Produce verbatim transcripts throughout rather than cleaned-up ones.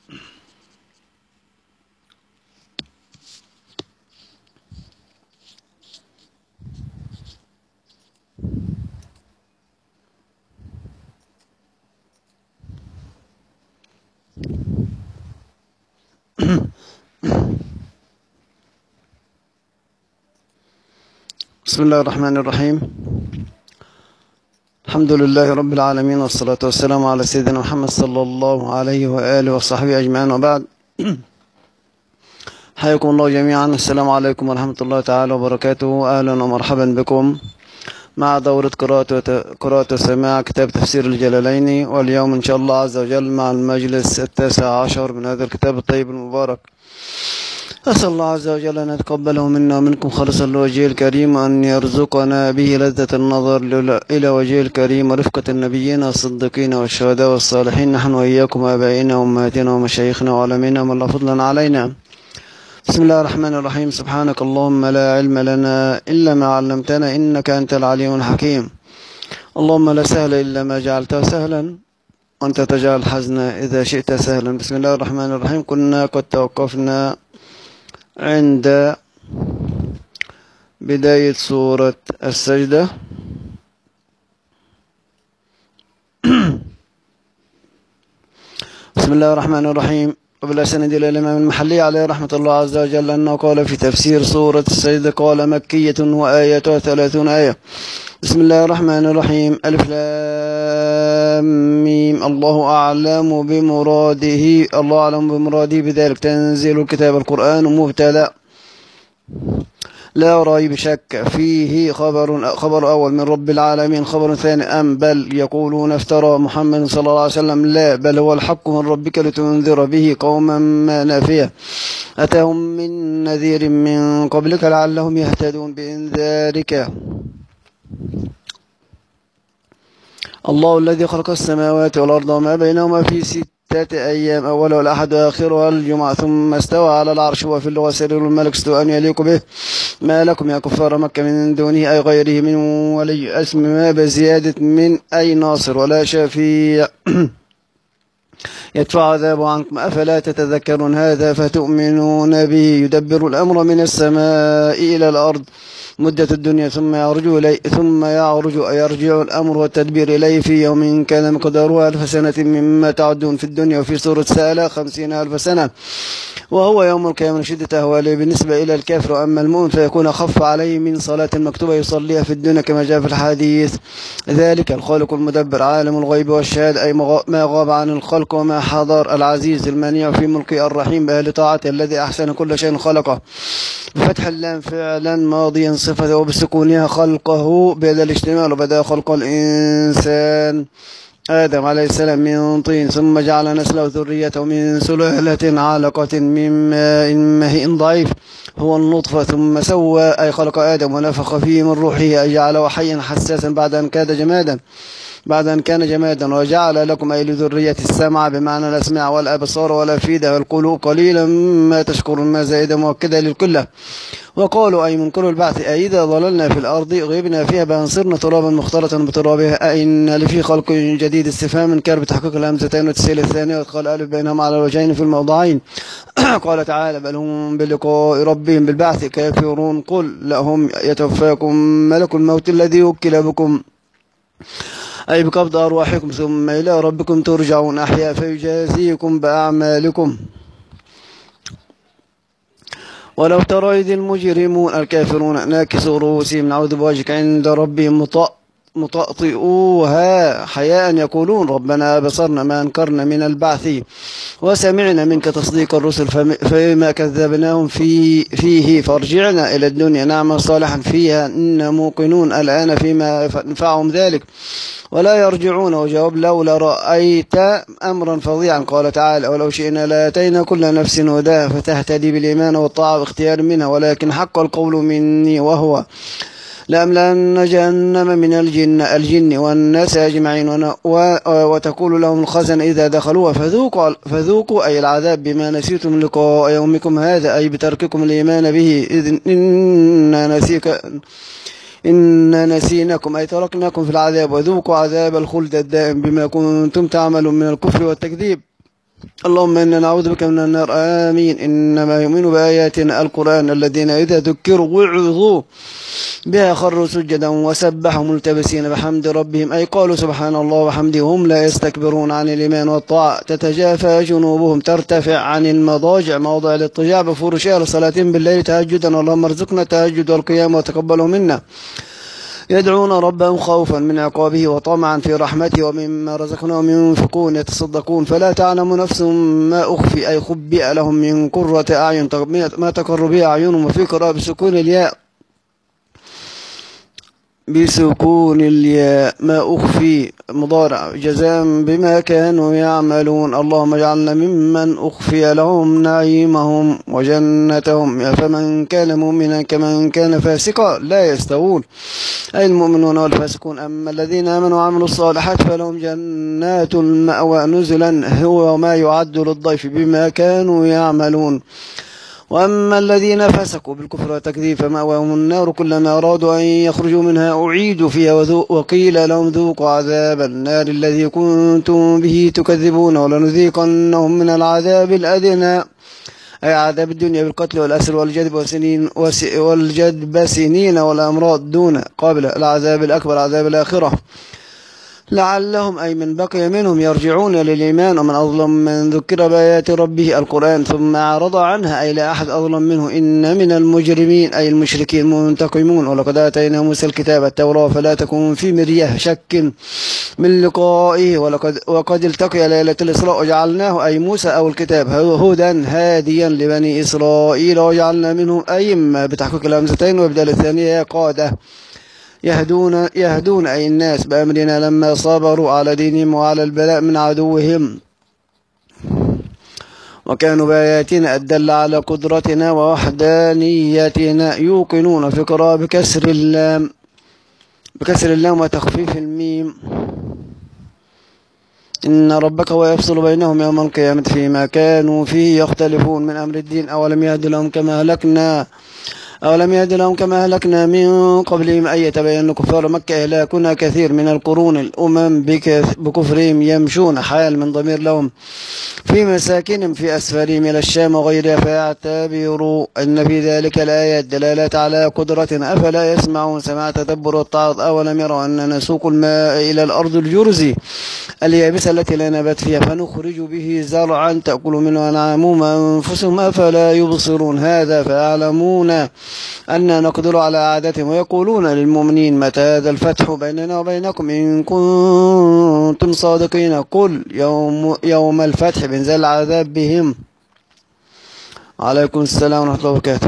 بسم الله الرحمن الرحيم. الحمد لله رب العالمين، والصلاة والسلام على سيدنا محمد صلى الله عليه وآله وصحبه أجمعين، وبعد. حياكم الله جميعا. السلام عليكم ورحمة الله تعالى وبركاته. أهلا ومرحبا بكم مع دورة قراءة قراءة وسماع كتاب تفسير الجلالين، واليوم إن شاء الله عز وجل مع المجلس التاسع عشر من هذا الكتاب الطيب المبارك. أسأل الله عز وجل أن يتقبله منا ومنكم خالصا لوجهه الكريم، وأن يرزقنا به لذة النظر إلى وجهه الكريم ورفقة النبيين والصديقين والشهداء والصالحين، نحن وإياكم وآبائنا وأمهاتنا ومشايخنا وعلمائنا من لا فضلا علينا. بسم الله الرحمن الرحيم. سبحانك اللهم لا علم لنا إلا ما علمتنا، إنك أنت العليم الحكيم. اللهم لا سهل إلا ما جعلته سهلا، وأنت تجعل الحزن إذا شئت سهلا. بسم الله الرحمن الرحيم. كنا قد توقفنا عند بداية سورة السجدة. بسم الله الرحمن الرحيم. وبلا سند إلى الإمام المحلي عليه رحمة الله عز وجل أنه قال في تفسير سورة السجدة، قال مكية وآياتها ثلاثون آية. بسم الله الرحمن الرحيم. ألف لام ميم. الله أعلم بمراده الله أعلم بمراده بذلك. تنزيل الكتاب القرآن مبتدأ لا ريب شك فيه، خبر خبر أول من رب العالمين. خبر ثاني أم بل يقولون افترى محمد صلى الله عليه وسلم، لا بل هو الحق من ربك لتنذر به قوما ما نافية أتاهم من نذير من قبلك لعلهم يهتدون بإنذارك. الله الذي خلق السماوات والأرض وما بينهما في ستة أيام، أولها الأحد وآخرها الجمعة، ثم استوى على العرش. وفي اللغة سرير الملك استواء يليق به. ما لكم يا كفار مكة من دونه أي غيره من ولي، اسم ما بزيادة من أي ناصر ولا شفيع يدفع عذاب عنكم، أفلا تتذكرون. هذا فتؤمنون به. يدبر الأمر من السماء إلى الأرض مدة الدنيا، ثم يعرج إليه ثم يعرج يرجع الأمر والتدبير إليه في يوم كان مقداره ألف سنة مما تعدون. في الدنيا وفي سورة سألة خمسين ألف سنة، وهو يوم القيامة شدة أهواله بالنسبة إلى الكافر. أما المؤمن فيكون أخف عليه من صلاة مكتوبة يصليها في الدنيا، كما جاء في الحديث. ذلك الخالق المدبر عالم الغيب والشهادة، أي ما غاب عن الخلق وما حضر. العزيز المنيع في ملكه، الرحيم بأهل طاعته، الذي أحسن كل شيء خلقه. بفتح اللام فعلا ماضيا صفته، وبسكونها خلقه بهذا الاشتمال. وبدأ خلق الإنسان آدم عليه السلام من طين، ثم جعل نسله ذريته من سلالة علقة من ماء مهين ضعيف هو النطفة، ثم سوى أي خلق آدم ونفخ فيه من روحه، أي جعله حيا حساسا بعد أن كان جمادا بعد أن كان جمادا وجعل لكم أي لذرية السمع بمعنى الأسماع والأبصار والأفئدة والقلوب، قليلا ما تشكرون. ما زائدة مؤكدة للكلة. وقالوا أي منكر البعث، أي إذا ضللنا في الأرض غبنا فيها بأن صرنا ترابا مختلطا بترابها، أئن لفي خلق جديد. استفهام من كان بتحقيق الهمزتين وتسهيل الثانية، وادخال ألف بينهما على الوجهين في الموضعين. قال تعالى بل هم بلقاء ربهم بالبعث كافرون. قل لهم يتوفاكم ملك الموت الذي وكل بكم، أي بقبض أرواحكم، ثم إلى ربكم ترجعون أحياء فيجازيكم بأعمالكم. ولو ترى إذ المجرمون الكافرون ناكسوا رؤوسهم نعوذ بوجهك عند ربهم مطأطئوها حياء يقولون ربنا أبصرنا ما أنكرنا من البعث وسمعنا منك تصديق الرسل فما كذبناهم في فيه فارجعنا إلى الدنيا نعمل صالحا فيها إن موقنون الآن فيما ينفعهم ذلك ولا يرجعون. وجواب لولا رأيت أمرا فظيعا. قال تعالى ولو شئنا لاتينا كل نفس هداها فتهتدي بالإيمان والطاعة واختيار منها ولكن حق القول مني وهو لأملأن جهنم من الجن الجن والناس أجمعين. وتقول لهم الخزن إذا دخلوها فذوقوا, فذوقوا أي العذاب بما نسيتم لقاء يومكم هذا أي بترككم الإيمان به إذ إنا نسيك إنا نسيناكم أي تركناكم في العذاب وذوقوا عذاب الخلد الدائم بما كنتم تعملون من الكفر والتكذيب اللهم إنا نعوذ بك من النار آمين. إنما يؤمن بآياتنا القرآن الذين إذا ذكروا وعظوا بها خروا سجدا وسبحوا ملتبسين بحمد ربهم، أي قالوا سبحان الله وحمده، هم لا يستكبرون عن الإيمان والطاعة، تتجافى جنوبهم ترتفع عن المضاجع موضع الاضطجاع بفرشها لصلاة بالليل تهجدا. اللهم ارزقنا التهجد والقيام وتقبله منا. يدعون ربهم خوفا من عقابه وطمعا في رحمته ومما رزقناهم ينفقون يتصدقون. فلا تعلم نفس ما أخفي أي خبئ لهم من قرة أعين ما تقر به أعينهم. وفي قراءة بسكون الياء بسكون الياء ما أخفي مضارع جزاء بما كانوا يعملون. اللهم اجعلنا ممن أخفي لهم نعيمهم وجنتهم. فمن كان مؤمنا كمن كان فاسقا لا يستوون، أي المؤمنون والفاسقون. أما الذين آمنوا وعملوا الصالحات فلهم جنات المأوى نزلا هو ما يعد للضيف بما كانوا يعملون. وأما الذين فسقوا بالكفر والتكذيب فمأواهم النار كلما أرادوا أن يخرجوا منها أعيدوا فيها وقيل لهم ذوقوا عذاب النار الذي كنتم به تكذبون ولنذيقنهم من العذاب الأدنى، أي عذاب الدنيا بالقتل والأسر والجدب وسنين والجدب سنين والأمراض دون قابل العذاب الأكبر عذاب الآخرة، لعلهم أي من بقي منهم يرجعون للإيمان. ومن أظلم من ذكر بآيات ربه القرآن ثم أعرض عنها، أي لا أحد أظلم منه. إن من المجرمين أي المشركين منتقمون. ولقد آتينا موسى الكتاب التوراة فلا تكن في مرية شك من لقائه ولقد وقد التقي ليلة الإسراء وجعلناه أي موسى أو الكتاب هدى هاديا لبني إسرائيل وجعلنا منهم أئمة بتحقيق الهمزتين وبدال الثانية قادة يهدون يهدون أي الناس بأمرنا لما صبروا على دينهم وعلى البلاء من عدوهم وكانوا بآياتنا الدل على قدرتنا ووحدانيتنا يوقنون. في قراءة بكسر اللام بكسر اللام وتخفيف الميم. إن ربك هو يفصل بينهم يوم القيامة فيما كانوا فيه يختلفون من أمر الدين. أولم يهد لهم كما هلكنا أولم يهد لهم كما أهلكنا من قبلهم أن يتبين كفار مكة إهلاكنا كثير من القرون الأمم بكفرهم يمشون حال من ضمير لهم في مساكنهم في أسفارهم إلى الشام وغيرها فيعتبروا أن في ذلك الآيات دلالات على قدرتنا أفلا يسمعون سماع تدبر والتعظ. أولم يروا أن نسوق الماء إلى الأرض الجرز اليابسة التي لا نبات فيها فنخرج به زرعا تأكل منه أنعامهم وأنفسهم أفلا يبصرون. هذا فيعلمون أن نقدر على عادتهم ويقولون للمؤمنين متى هذا الفتح بيننا وبينكم إن كنتم صادقين. قل يوم, يوم الفتح بينزل العذاب بهم. عليكم السلام ورحمة الله وبركاته.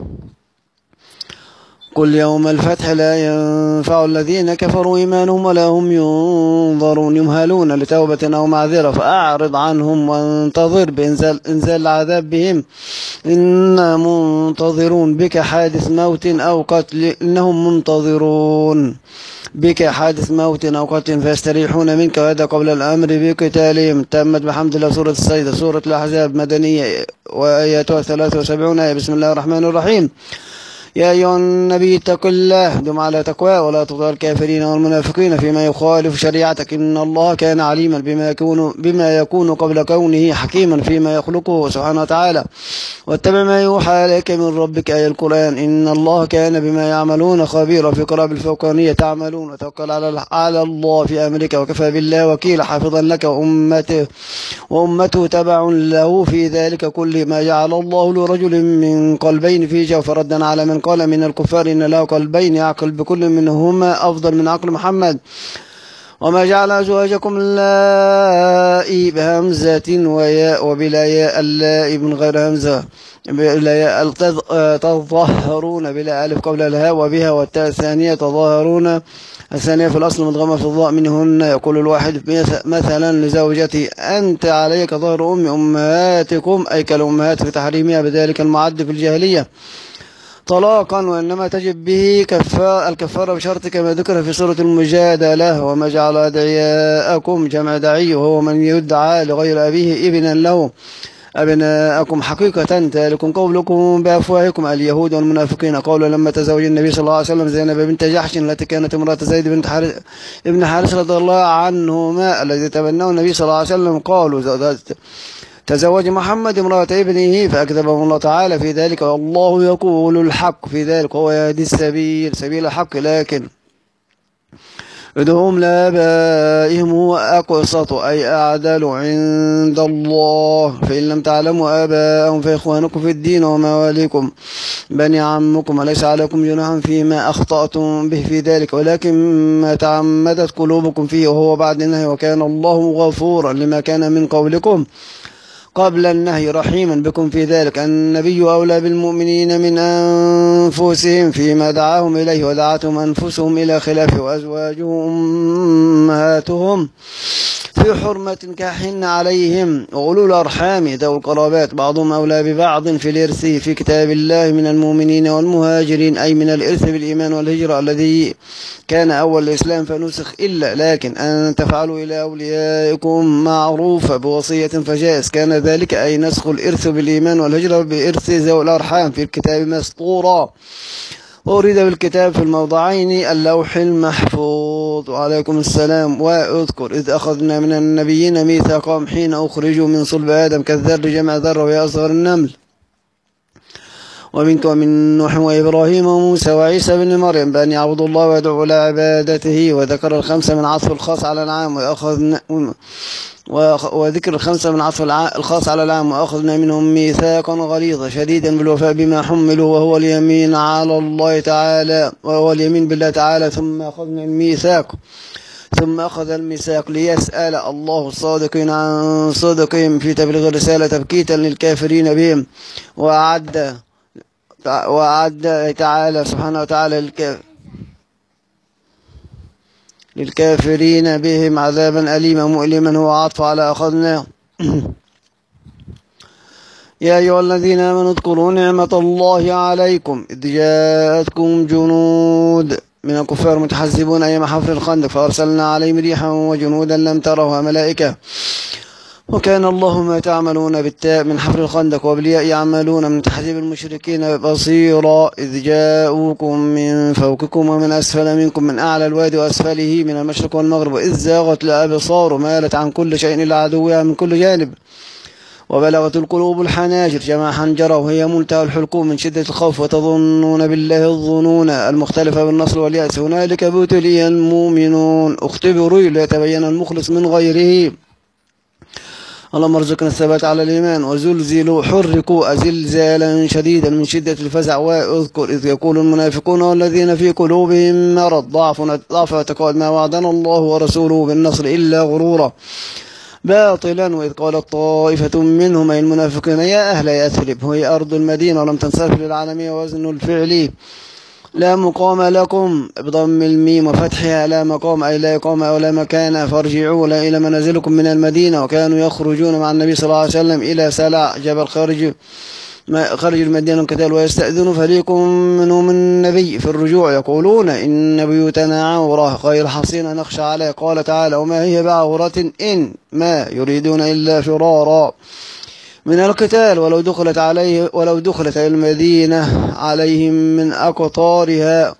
قل يوم الفتح لا ينفع الذين كفروا إيمانهم ولا هم ينظرون يمهلون لتوبة أو معذرة فأعرض عنهم وانتظر بإنزال إنزال العذاب بهم إنا منتظرون بك حادث موت أو قتل إنهم منتظرون بك حادث موت أو قتل فيستريحون منك. وهذا قبل الأمر بقتالهم. تمت بحمد الله سورة السيدة. سورة الأحزاب مدنية وآياتها ثلاثة وسبعين آية. بسم الله الرحمن الرحيم. يا أيها النبي اتق الله دم على تقواه ولا تطع الكافرين والمنافقين فيما يخالف شريعتك إن الله كان عليما بما يكون بما يكون قبل كونه حكيما فيما يخلقه سبحانه وتعالى. واتبع ما يوحى إليك من ربك أي القرآن إن الله كان بما يعملون خبيرا. في قراءة بالفوقانية تعملون. وتوكل على على الله في أمرك وكفى بالله وكيلا حافظا لك وأمته وأمته تبع له في ذلك كل ما جعل الله لرجل من قلبين في جوف ردا على من قال من الكفار إن له قلبين يعقل بكل منهما أفضل من عقل محمد. وما جعل أزواجكم اللائي بهمزة وياء وبلا ياء اللائي من غير همزة بلا ياء تظهرون بلا ألف قبل الهاء وبها والتاء الثانية تظاهرون الثانية في الأصل مدغمة في الضاء منهن. يقول الواحد مثلا لزوجتي أنت عليك ظهر أم أمهاتكم أي كالأمهات في تحريمها بذلك المعد في الجاهلية طلاقا. وإنما تجب به الكفارة بشرط كما ذكر في سورة المجادلة. وما جعل أدعياءكم جمع دعي وهو من يدعى لغير أبيه ابنا له أبناءكم حقيقة ذلكم قولكم بأفواهكم اليهود والمنافقين. قولوا لما تزوج النبي صلى الله عليه وسلم زينب بنت جحش التي كانت امرأة زيد بنت حارث ابن حارث رضي الله عنهما الذي تبناه النبي صلى الله عليه وسلم قالوا تزوج محمد امرأة ابنه فأكذبه الله تعالى في ذلك، والله يقول الحق في ذلك وهو يهدي السبيل سبيل الحق، لكن ادعوهم لآبائهم هو أقسط أي أعدل عند الله، فإن لم تعلموا آباءهم فإخوانكم في الدين ومواليكم بني عمكم، وليس عليكم جناح فيما أخطأتم به في ذلك، ولكن ما تعمدت قلوبكم فيه، وهو بعد النهي، وكان الله غفورا لما كان من قولكم قبل النهي رحيما بكم في ذلك. النبي أولى بالمؤمنين من أنفسهم فيما دعاهم إليه، ودعتهم أنفسهم إلى خلافه، وأزواجهم أمهاتهم في حرمة كاحن عليهم، وأولو الأرحام ذوي القرابات بعضهم أولى ببعض في الإرث في كتاب الله من المؤمنين والمهاجرين، أي من الإرث بالإيمان والهجرة الذي كان أول الإسلام فنسخ، إلا لكن أن تفعلوا إلى أوليائكم معروفة بوصية فجائز كان ذلك، أي نسخ الإرث بالإيمان والهجرة بإرث ذوي الأرحام في الكتاب مسطورا، وأريد بالكتاب في الموضعين اللوح المحفوظ. وعليكم السلام. واذكر إذ أخذنا من النبيين ميثاقهم حين أخرجوا من صلب آدم كالذر جمع ذرة وهي أصغر النمل، ومنك ومن نوح وإبراهيم وموسى وعيسى بن مريم بأن يعبدوا الله ويدعوا إلى عبادته، وذكر الخمسة من عطف الخاص على العام، وأخذنا وذكر الخمسة من عطف الخاص على العام، وأخذنا منهم ميثاقا غليظا شديدا بالوفاء بما حملوا، وهو اليمين على الله تعالى، وهو اليمين بالله تعالى، ثم أخذنا الميثاق ثم أخذ الميثاق ليسأل الله الصادقين عن صدقهم في تبليغ الرسالة تبكيتا للكافرين بهم، وأعد وأعد تعالى سبحانه وتعالى للكافرين للكافرين بهم عذابا أليما مؤلما، هو عطف على أخذناه. يا أيها الذين آمنوا اذكروا نعمة الله عليكم إذ جاءتكم جنود من الكفار متحزبون أيام حفر الخندق فأرسلنا عليهم ريحا وجنودا لم تروها ملائكة، وكان الله ما تعملون بالتاء من حفر الخندق، وبالياء يعملون من تحذيب المشركين بصيرا إذ جاءوكم من فوقكم ومن أسفل منكم من أعلى الوادي وأسفله من المشرق والمغرب، وإذ زاغت الأبصار مالت عن كل شيء إلا عدوها من كل جانب، وبلغت القلوب الحناجر جمع حنجرة وهي منتهى الحلقوم من شدة الخوف، وتظنون بالله الظنون المختلفة بالنصر واليأس، هنالك ابتلي المؤمنون اختبروا ليتبين المخلص من غيره، اللهم ارزقنا الثبات على الإيمان، وزلزلوا حركوا زلزالا شديدا من شدة الفزع. واذكر إذ يقول المنافقون والذين في قلوبهم مرض ضعف ضعف وتقاعد ما وعدنا الله ورسوله بالنصر إلا غرورا باطلا، وإذ قالت طائفة منهم أي المنافقين يا أهل يثرب وهي أرض المدينة ولم تنصرف للعالمية وزن الفعل لا مقام لكم بضم الميم وفتحها لا مقام أي لا إقامة ولا مكان، فارجعوا إلى منازلكم من المدينة، وكانوا يخرجون مع النبي صلى الله عليه وسلم إلى سلع جبل خارج خرج المدينة كتال، ويستأذن فريق منهم النبي في الرجوع يقولون إن بيوتنا عورة غير حصينة نخشى عليه، قال تعالى وما هي بعورة إن ما يريدون إلا فرارا من القتال، ولو دخلت عليه ولو دخلت المدينة عليهم من أقطارها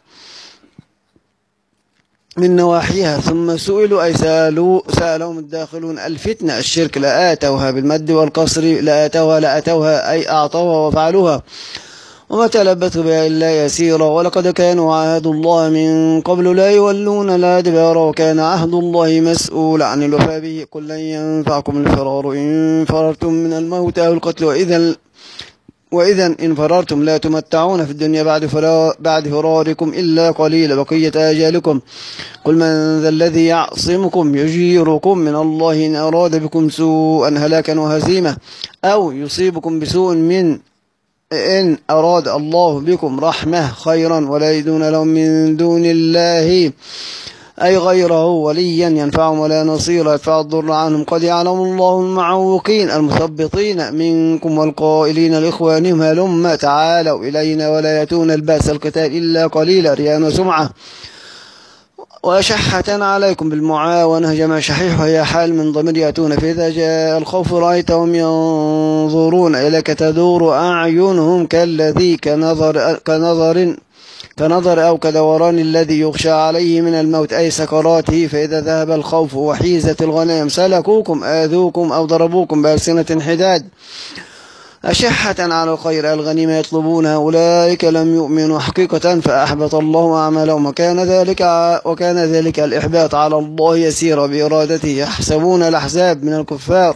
من نواحيها ثم سئلوا أي سألوا سألهم الداخلون الفتنة الشرك لآتوها بالمد والقصر لآتوها لأتوها أي أعطوها وفعلوها وما تلبثوا بها إلا يسيرا، ولقد كانوا عهدوا الله من قبل لا يولون الأدبار وكان عهد الله مسؤولا عن الوفاء به، قل لن ينفعكم الفرار إن فررتم من الموت أو القتل، وإذا وإذا إن فررتم لا تمتعون في الدنيا بعد فرار بعد فراركم إلا قليل بقية آجالكم، قل من ذا الذي يعصمكم يجيركم من الله إن أراد بكم سوءا هلاكا وهزيمة أو يصيبكم بسوء من إن أراد الله بكم رحمة خيرا ولا يجدون لهم من دون الله أي غيره وليا ينفعهم ولا نصيرا يدفع الضر عنهم، قد يعلم الله المعوقين المثبطين منكم والقائلين لإخوانهم هلم تعالوا إلينا ولا يأتون البأس القتال إلا قليلا رياء وسمعة وأشحة عليكم بالمعاونة جمع شحيح وهي حال من ضمير يأتون، فإذا جاء الخوف رأيتهم ينظرون إليك تدور أعينهم كالذي كنظر كنظر كنظر أو كدوران الذي يخشى عليه من الموت أي سكراته، فإذا ذهب الخوف وحيزت الغنائم سلكوكم آذوكم أو ضربوكم بألسنة حداد أشحة على الخير الغنيمة يطلبون، أولئك لم يؤمنوا حقيقة فأحبط الله أعمالهم، وكان ذلك وكان ذلك الإحباط على الله يسير بإرادته. يحسبون الأحزاب من الكفار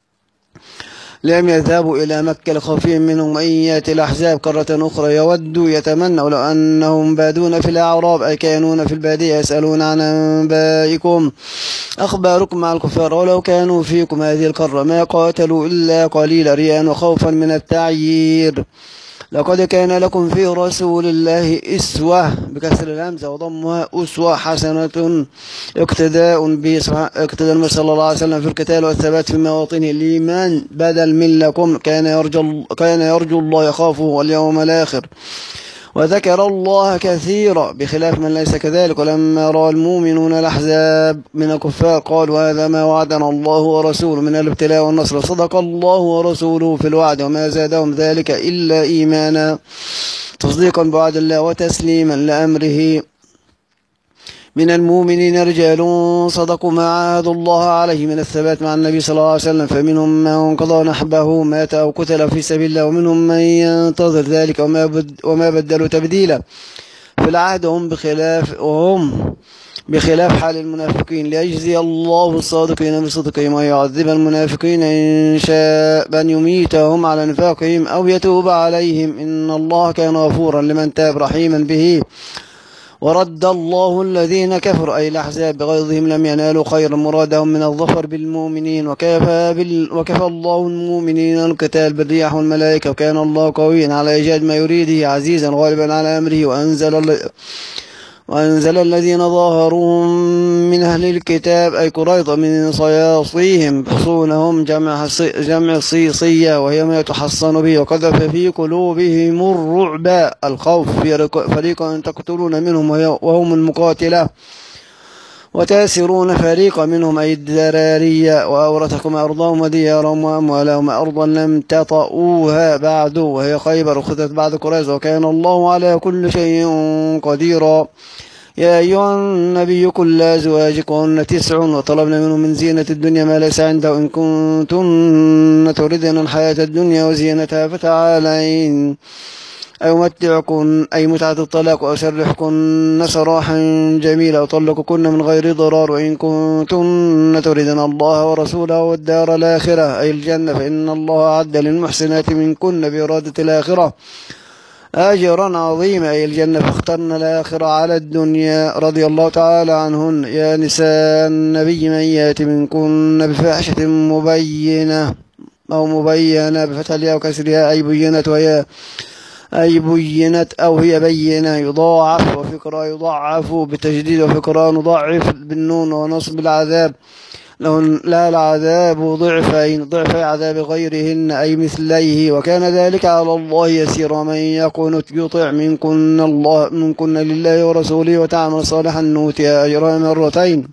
لم يذهبوا إلى مكة لخوفهم منهم أن يأتي الأحزاب كرة أخرى، يودوا يتمنوا لو أنهم بادون في الأعراب أي كانون في البادية يسألون عن أنبائكم أخباركم مع الكفار ولو كانوا فيكم هذه الكرة ما قاتلوا إلا قليلا رياء وخوفا من التعيير. لقد كان لكم في رسول الله أسوة بكسر الهمزة وضمها أسوة حسنة اقتداء به اقتداء النبي صلى الله عليه وسلم في القتال والثبات في مواطنه الإيمان بدل من لكم كان يرجو كان يرجو الله يخافه واليوم الآخر وذكر الله كثيرا بخلاف من ليس كذلك. ولما رأى المؤمنون الأحزاب من الكفار قالوا هذا ما وعدنا الله ورسوله من الابتلاء والنصر صدق الله ورسوله في الوعد وما زادهم ذلك إلا إيمانا تصديقا بوعد الله وتسليما لأمره. من المؤمنين رجال صدقوا ما عاهدوا الله عليه من الثبات مع النبي صلى الله عليه وسلم فمنهم من قضى نحبه مات أو قتل في سبيل الله ومنهم من ينتظر ذلك وما, بد وما بدلوا تبديلا في العهد هم بخلاف وهم بخلاف حال المنافقين ليجزي الله الصادقين بصدقهم ويعذب المنافقين إن شاء بأن يميتهم على نفاقهم أو يتوب عليهم إن الله كان غفورا لمن تاب رحيما به. ورد الله الذين كفروا أي الأحزاب بغيظهم لم ينالوا خيرا مرادهم من الظفر بالمؤمنين وكفى, بال وكفى الله المؤمنين القتال بالرياح والملائكة وكان الله قويا على إيجاد ما يريده عزيزا غالبا على أمره. وأنزل, وأنزل الذين ظاهرون من أهل الكتاب أي قريظة من صياصيهم حصونهم جمع, جمع صيصية وهي ما يتحصن به وقذف في قلوبهم الرعب الخوف فريقا تقتلون منهم وهم المقاتلة وتاسرون فريقا منهم أي الذرارية وأورثكم أرضهم وديارهم وأموالهم أرضا لم تطئوها بعد وهي خيبر أخذت بعد قريظة وكان الله على كل شيء قديرا. يا أيها النبي قل لأزواجكن تسع وطلبن منه من زينة الدنيا ما ليس عنده إن كنتن تردن الحياة الدنيا وزينتها فتعالين أي متعكن أي متعة الطلاق وأسرحكن سراحا جميلا وطلقكن من غير ضرار وإن كنتن تردن الله ورسوله والدار الآخرة أي الجنة فإن الله أعد للمحسنات منكن بإرادة الآخرة أجرا عظيما أي الجنة فاخترنا الآخرة على الدنيا رضي الله تعالى عنهن. يا نساء النبي من يأتي منكن بفاحشة مبينة أو مبينة بفتح الياء وكسرها أي بينت وهي أي بينت أو هي بينة يضاعف وفي قراءة يضاعف بالتجديد وفي قراءة نضاعف بالنون ونصب العذاب لهن لا العذاب ضعفين ضعفي عذاب غيرهن أي مثليه وكان ذلك على الله يسير. ومن يقنت يطع منكن الله منكن لله ورسوله وتعمل صالحا نؤتها أجرها مرتين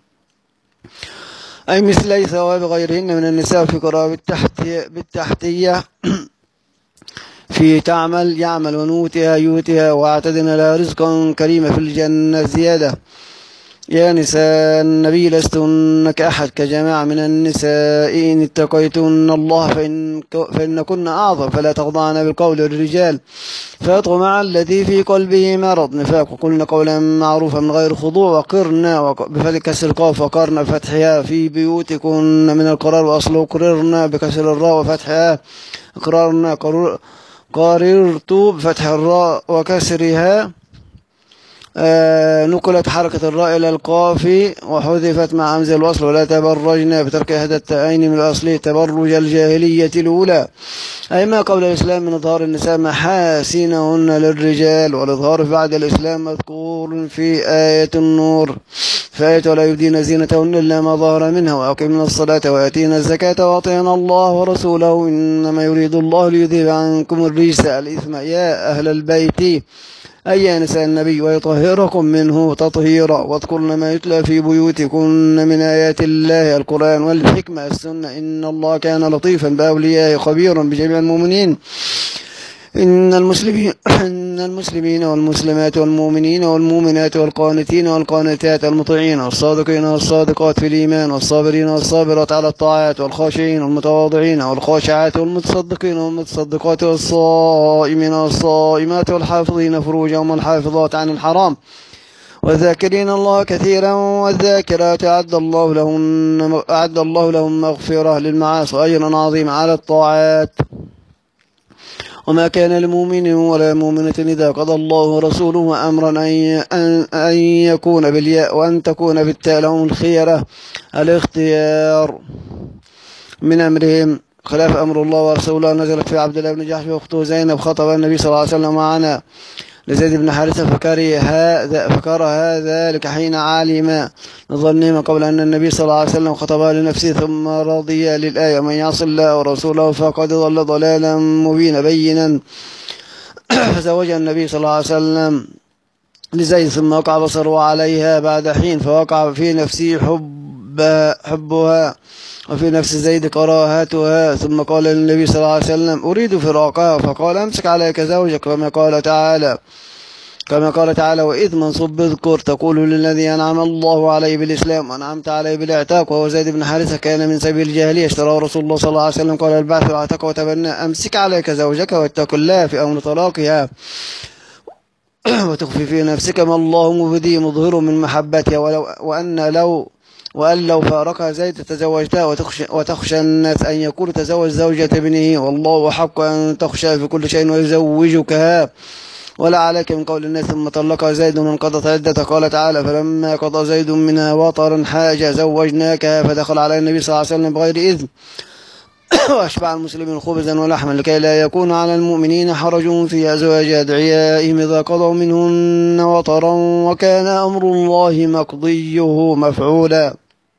أي مثلي ثواب غيرهن من النساء في قراءة بالتحتية, بالتحتية في تعمل يعمل ونوتها يوتها واعتدنا لها رزقا كريما في الجنة زيادة. يا نساء النبي لستن كأحد كجماعة من النساء إن اتقيتن الله فإن, فإن كن أعظم فلا تخضعن بالقول الرجال فيطغى الذي في قلبه مرض نفاق وقلن قولا معروفا من غير خضوع وقرنا بفتح كسر القاف وقرنا بفتحها في بيوتكن من القرار وأصله قررنا بكسر الراء وفتحها قررنا قررت بفتح الراء وكسرها آه نقلت حركة الراء إلى القاف وحذفت مع همزة الوصل ولا تبرجنا بترك إحدى التأين من الأصل تبرج الجاهلية الأولى أي ما قبل الإسلام من إظهار النساء محاسنهن للرجال والإظهار بعد الإسلام مذكور في آية النور فآية ولا يبدين زينتهن إلا ما ظهر منها وأقمنا الصلاة وآتينا الزكاة وأطعنا الله ورسوله إنما يريد الله ليذهب عنكم الرجس الإثم يا أهل البيت أي يا نساء النبي ويطهركم منه تطهيرا واذكرن ما يتلى في بيوتكن من آيات الله القرآن والحكمة السنة إن الله كان لطيفا بأوليائه خبيرا بجميع المؤمنين. إن المسلمين إن المسلمين والمسلمات والمؤمنين والمؤمنات والقانتين والقانتات المطيعين والصادقين والصادقات في الإيمان والصابرين والصابرات على الطاعات والخاشعين والمتواضعين والخاشعات والمتصدقين والمتصدقات والصائمين والصائمات والحافظين فروجهم والحافظات عن الحرام والذاكرين الله كثيرا والذاكرات أعد الله لهم أعد الله لهم مغفرة للمعاصي وأجرا عظيما على الطاعات. وما كان لمؤمن ولا مؤمنة إذا قضى الله ورسوله أمرا أن, أن يكون بالياء وأن تكون بالتاء لهم الخيرة الاختيار من أمرهم خلاف أمر الله ورسوله. نزلت في عبد الله بن جحش وأخته زينب خطب النبي صلى الله عليه وسلم معنا لزيد بن حارثة فكره هذا فكره ذلك حين علم ظنهما قبل أن النبي صلى الله عليه وسلم خطبها لنفسه ثم رضي للآية من يعص الله ورسوله فقد ضل ضلالا مبينا بينا. فزوج النبي صلى الله عليه وسلم لزيد ثم وقع بصره عليها بعد حين فوقع في نفسه حب حبها وفي نفس زيد كراهتها ثم قال للنبي صلى الله عليه وسلم أريد فراقها فقال أمسك عليك زوجك كما قال تعالى كما قال تعالى وإذ منصب اذكر تقول للذي أنعم الله عليه بالإسلام وأنعمت عليه بالإعتاق وهو زيد بن حارثة كان من سبيل الجاهلية اشتراه رسول الله صلى الله عليه وسلم قال البعث واعتق وتبنى أمسك عليك زوجك واتق الله في أمر طلاقها وتخفي في نفسك ما الله مبدي مظهر من محبتها ولو وأن لو وأن لو فارقها زيد تزوجتها وتخشى, وتخشى الناس أن يقول تزوج زوجة ابنه والله حق أن تخشى في كل شيء ويزوجكها ولا عليك من قول الناس ثم طلقها زيد وانقضت عدة. قال تعالى فلما قضى زيد منها وطرا حاجة زوجناكها فدخل على النبي صلى الله عليه وسلم بغير إذن وأشبع المسلمين خبزا ولحما لكي لا يكون على المؤمنين حرج في أزواج أدعيائهم إذا قضوا منهن وطرا وكان أمر الله مقضيه مفعولا.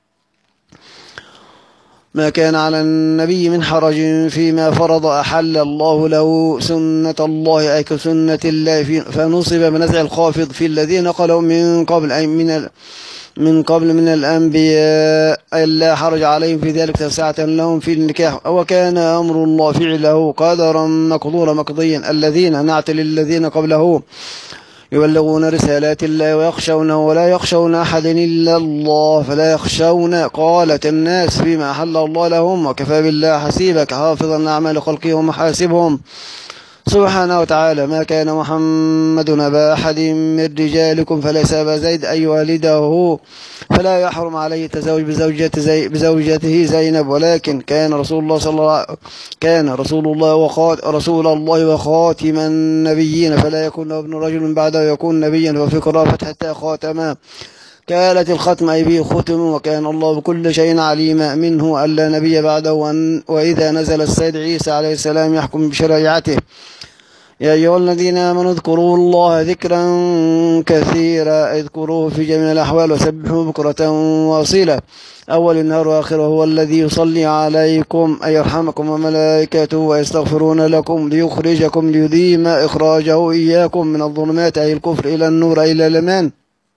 ما كان على النبي من حرج فيما فرض أحل الله له سنة الله أي كسنة الله فنصب بنزع الخافض في الذين قالوا من قبل أي من من قبل من الأنبياء ألا حرج عليهم في ذلك تسعة لهم في النكاح وكان أمر الله فعله قدرا مقدورا مقضيا. الذين نعت للذين قبله يبلغون رسالات الله ويخشونه ولا يخشون أحد إلا الله فلا يخشون قالت الناس فيما أحل الله لهم وكفى بالله حسيبك حافظا أعمال خلقه ومحاسبهم سبحانه وتعالى. ما كان محمد أبا أحد من رجالكم فليس أبا زيد أي والده فلا يحرم عليه التزوج بزوجة زي بزوجته زينب ولكن كان رسول الله صلى الله كان رسول الله وخات رسول الله وخاتم النبيين فلا يكون ابن رجل بعده يكون نبيا وفي قراءة حتى خاتما كانت الختم أي به ختم وكان الله بكل شيء عليما منه ألا نبي بعده وإذا نزل السيد عيسى عليه السلام يحكم بشريعته. يا أيها الذين آمنوا اذكروا الله ذكرا كثيرا اذكروه في جميع الأحوال وسبحوا بكرة واصيلا. أول النهار وآخره هو الذي يصلي عليكم أي يرحمكم وملائكته ويستغفرون لكم ليخرجكم ليديم إخراجه إياكم من الظلمات أي الكفر إلى النور إلى الأمان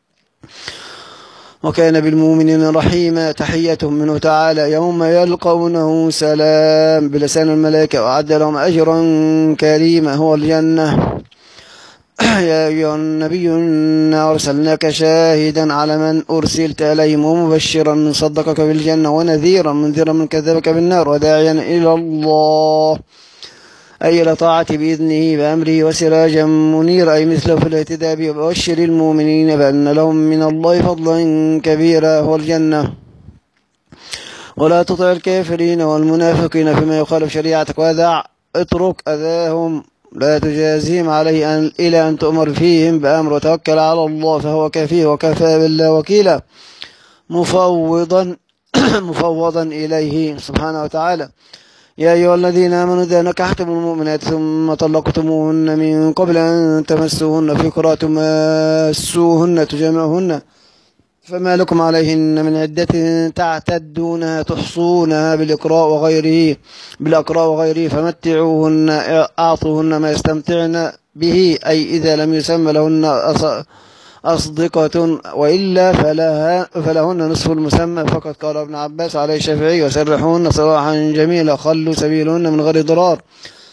وكان بالمؤمنين رحيما. تحيتهم منه تعالى يوم يلقونه سلام بلسان الملائكة وأعد لهم أجرا كريما هو الجنة. يا أيها النبي إنا أرسلناك شاهدا على من أرسلت إليهم ومبشرا من صدقك بالجنة ونذيرا منذرا من كذبك بالنار وداعيا إلى الله أي لطاعة بإذنه بأمره وسراجا منيرا أي مثله في الاهتداء به وبشر المؤمنين بأن لهم من الله فضلا كبيرا هو الجنة. ولا تطع الكافرين والمنافقين فيما يخالف شريعتك ودع اترك أذاهم لا تجازيهم عليه أن إلى أن تؤمر فيهم بأمر وتوكل على الله فهو كفيه وكفى بالله وكيلا مفوضا مفوضا إليه سبحانه وتعالى. يا أيها الذين آمنوا إذا نكحتم المؤمنات ثم طلقتموهن من قبل أن تمسوهن في قراءة تمسوهن تجمعهن فما لكم عليهن من عدة تعتدونها تحصونها بالإقراء وغيره بالأقراء وغيره فمتعوهن أعطوهن ما يستمتعن به أي إذا لم يسمى لهن أصدقة وإلا فلها فلهن نصف المسمى فقد قال ابن عباس عليه الشافعي وسرحوهن سراحا جميلا خلوا سبيلهن من غير ضرار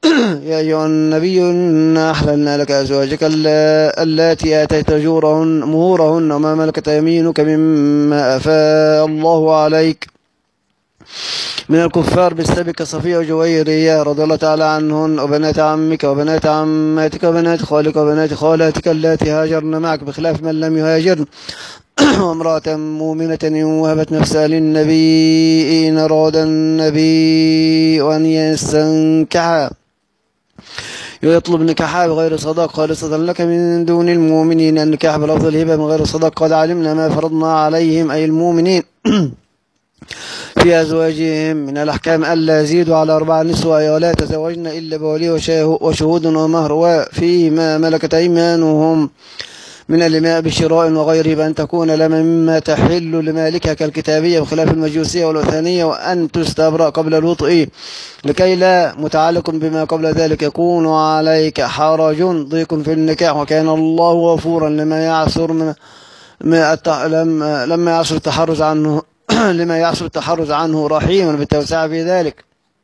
يا أيها النبي إنا أحللنا لك أزواجك اللاتي آتيت أجورهن مهورهن وما ملكت يمينك مما أفاء الله عليك من الكفار بالسبك صفية وجويرية رضي الله تعالى عنهن وبنات عمك وبنات عماتك وبنات خالك وبنات خالاتك اللاتي هاجرن معك بخلاف من لم يهاجرن وامرأة مؤمنة إن وهبت نفسها للنبي إن أراد النبي أن يستنكحها يطلب نكاحها بغير صداق خالصة لك من دون المؤمنين. النكاح بلفظ الهبة من غير صداق قد علمنا ما فرضنا عليهم أي المؤمنين في أزواجهم من الأحكام ألا يزيدوا على أربع نسوة ولا تزوجن إلا بولي وشهود ومهر وفيما ملكت أيمانهم من الإماء بشراء وغيره بأن تكون لما مما تحل لمالكها كالكتابية بخلاف المجوسية والوثنية وأن تستبرأ قبل الوطء لكي لا متعلق بما قبل ذلك يكون عليك حرج ضيق في النكاح وكان الله غفورا لما يعصر من ما لما لما يعصر التحرز عنه لما يعصر التحرز عنه رحيما بالتوسع في ذلك.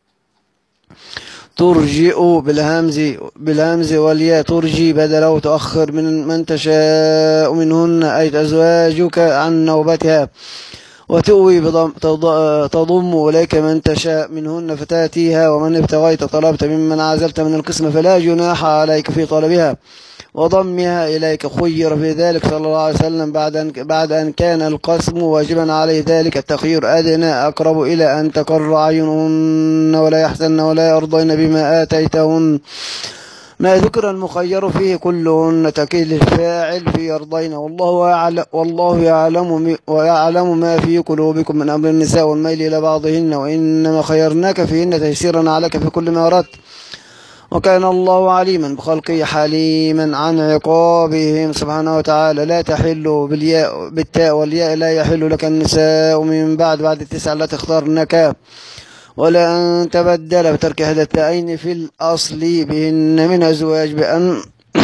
ترجئ بالهمز بالهمز والياء ترجي بدله تؤخر من من تشاء منهن أي أزواجك عن نوبتها وتؤوي تضم إليك من تشاء منهن فتاتيها ومن ابتغيت طلبت ممن عزلت من القسم فلا جناح عليك في طلبها وضمها إليك. خير في ذلك صلى الله عليه وسلم بعد أن, بعد أن كان القسم واجبا عليه ذلك التخيير أدنى أقرب إلى أن تقر أعينهن ولا يحزن ولا يرضين بما آتيتهن. ما ذكر المخير فيه كلهن تكيل الفاعل في يرضين والله يعلم, والله يعلم ويعلم ما في قلوبكم من أمر النساء والميل إلى بعضهن وإنما خيرناك فيهن تيسيرا عليك في كل ما أردت وكان الله عليما بخلقه حليما عن عقابهم سبحانه وتعالى. لا تحل بالياء بالتاء والياء لا يحل لك النساء من بعد بعد التسعة التي اخترنك ولا أن تبدل بترك إحدى التائين في الأصل بهن من أزواج بأن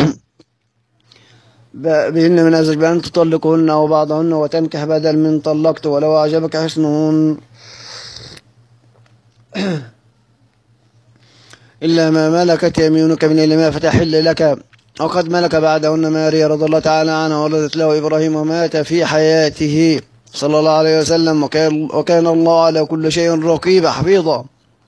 بهن من أزواج بأن تطلقهن أو بعضهن وتنكح بدل من طلقت ولو أعجبك حسنهن إلا ما ملكت يمينك من الإماء فتحل لك وقد ملك بعدهن ماريا رضي الله تعالى عنها ولدت له إبراهيم ومات في حياته صلى الله عليه وسلم وكان, وكان الله على كل شيء رقيبا حفيظا.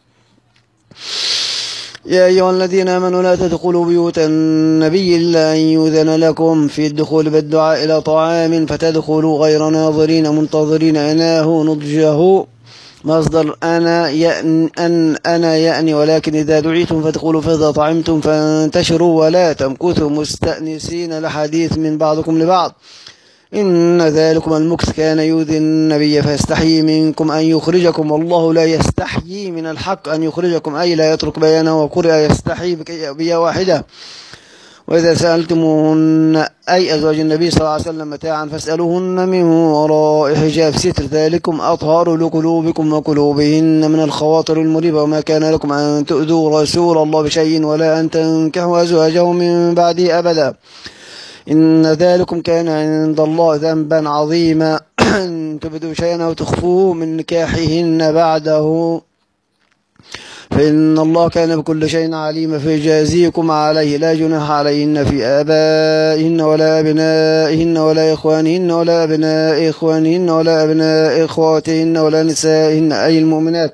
يا أيها الذين آمنوا لا تدخلوا بيوت النبي إلا أن يؤذن لكم في الدخول بالدعاء إلى طعام فتدخلوا غير ناظرين منتظرين إناه نضجه مصدر أنا يأن أن أنا يأني ولكن إذا دعيتم فادخلوا فإذا طعمتم فانتشروا ولا تمكثوا مستأنسين لحديث من بعضكم لبعض إن ذلكم المكث كان يؤذي النبي فيستحيي منكم أن يخرجكم والله لا يستحيي من الحق أن يخرجكم أي لا يترك بيانه وقرئ يستحيي بيا واحدة. وإذا سألتموهن أي أزواج النبي صلى الله عليه وسلم متاعا فاسألوهن من وراء حجاب ستر ذلكم أطهار لقلوبكم وقلوبهن من الخواطر المريبة وما كان لكم أن تؤذوا رسول الله بشيء ولا أن تنكحوا أزواجه من بعده أبدا إن ذلكم كان عند الله ذنبا عظيما أن تبدوا شيئا أو تخفوه من نكاحهن بعده فإن الله كان بكل شيء عليما فيجازيكم عليه لا جناح عليهن في آبائهن ولا أبنائهن ولا إخوانهن ولا أبناء إخوانهن ولا أبناء إخواتهن ولا نسائهن أي المؤمنات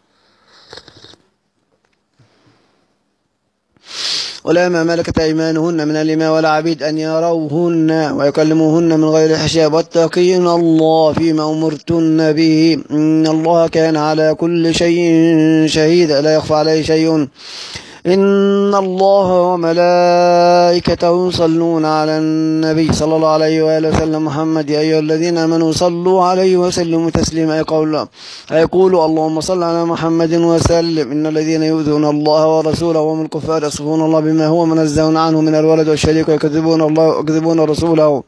ولا ما ملكت أيمانهن من الإماء والعبيد أن يروهن ويكلموهن من غير حجاب واتقين الله فيما أمرتن به إن الله كان على كل شيء شهيدا لا يخفى عليه شيء إن الله وملائكته يصلون على النبي صلى الله عليه وآله وسلم محمد يا أيها الذين آمنوا صلوا عليه وسلموا تسليما يقول اللهم صل على محمد وسلم إن الذين يؤذون الله ورسوله وهم الكفار يصفون الله بما هو منزه عنه من الولد والشريك ويكذبون الله ويكذبون رسوله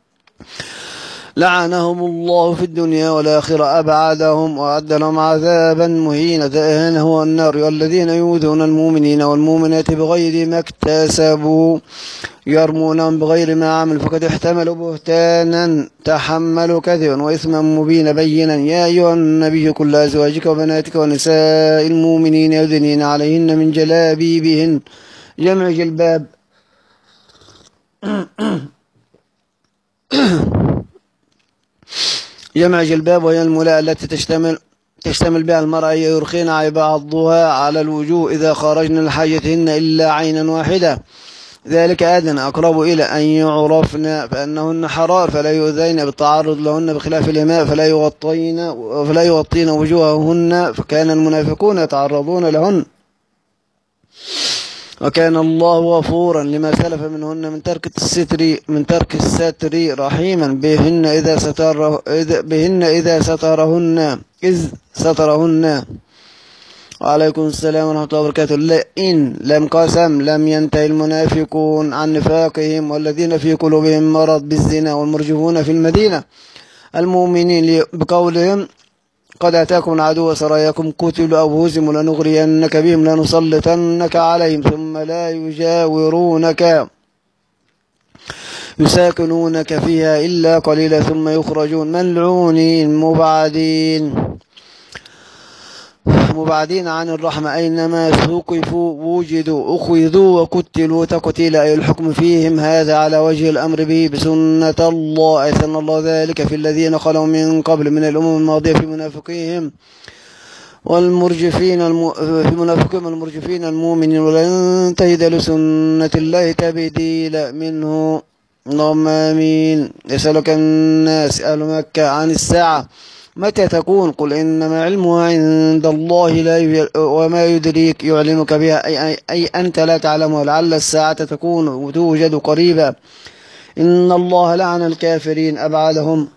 لعنهم الله في الدنيا والآخرة أبعدهم وأعد لهم عذابا مهينا ذا هو النار والذين يؤذون المؤمنين والمؤمنات بغير ما اكتسبوا يرمونهم بغير ما عمل فقد احتملوا بهتانا تحملوا كذبا وإثما مبينا بينا. يا أيها النبي كل أزواجك وبناتك ونساء المؤمنين يدنين عليهن من جلابيبهن جمع جلباب جمع جلباب، وهي الملاءة التي تشتمل تشتمل بها المرأة يرخين بعضها على الوجوه إذا خرجن لحاجتهن إلا عينا واحدة، ذلك أدنى أقرب إلى أن يعرفن فأنهن حرار فلا يؤذين بالتعرض لهن، بخلاف الإماء فلا يغطين فلا يغطين وجوههن، فكان المنافقون يتعرضون لهن، وكان الله غفورا لما سلف منهن من ترك الستر من ترك الستر رحيما بهن إذا ستر بهن إذا سترهن إذ سترهن. وعليكم السلام ورحمة الله وبركاته. لئن لم قسم لم ينتهي المنافقون عن نفاقهم والذين في قلوبهم مرض بالزنا والمرجفون في المدينة المؤمنين بقولهم قد أتاكم العدو سراياكم قتلوا أو هزموا لنغرينك بهم لنسلطنك عليهم ثم لا يجاورونك يساكنونك فيها إلا قليلا ثم يخرجون ملعونين مبعدين مبعدين عن الرحمة أينما ثقفوا وجدوا أخذوا وقتلوا تقتيلا، أي الحكم فيهم هذا على وجه الأمر به بسنة الله، أسن الله ذلك في الذين خلوا من قبل من الأمم الماضية في منافقيهم والمرجفين الم... في منافقهم والمرجفين المؤمنين، ولن تجد لسنة الله تبديلا منه. اللهم آمين. يسألك الناس أهل مكة عن الساعة متى تكون؟ قل إنما علمها عند الله لا ي... وما يدريك يعلمك بها أي... أي... أي أنت لا تعلمها، لعل الساعة تكون وتوجد قريبا. إن الله لعن الكافرين أبعدهم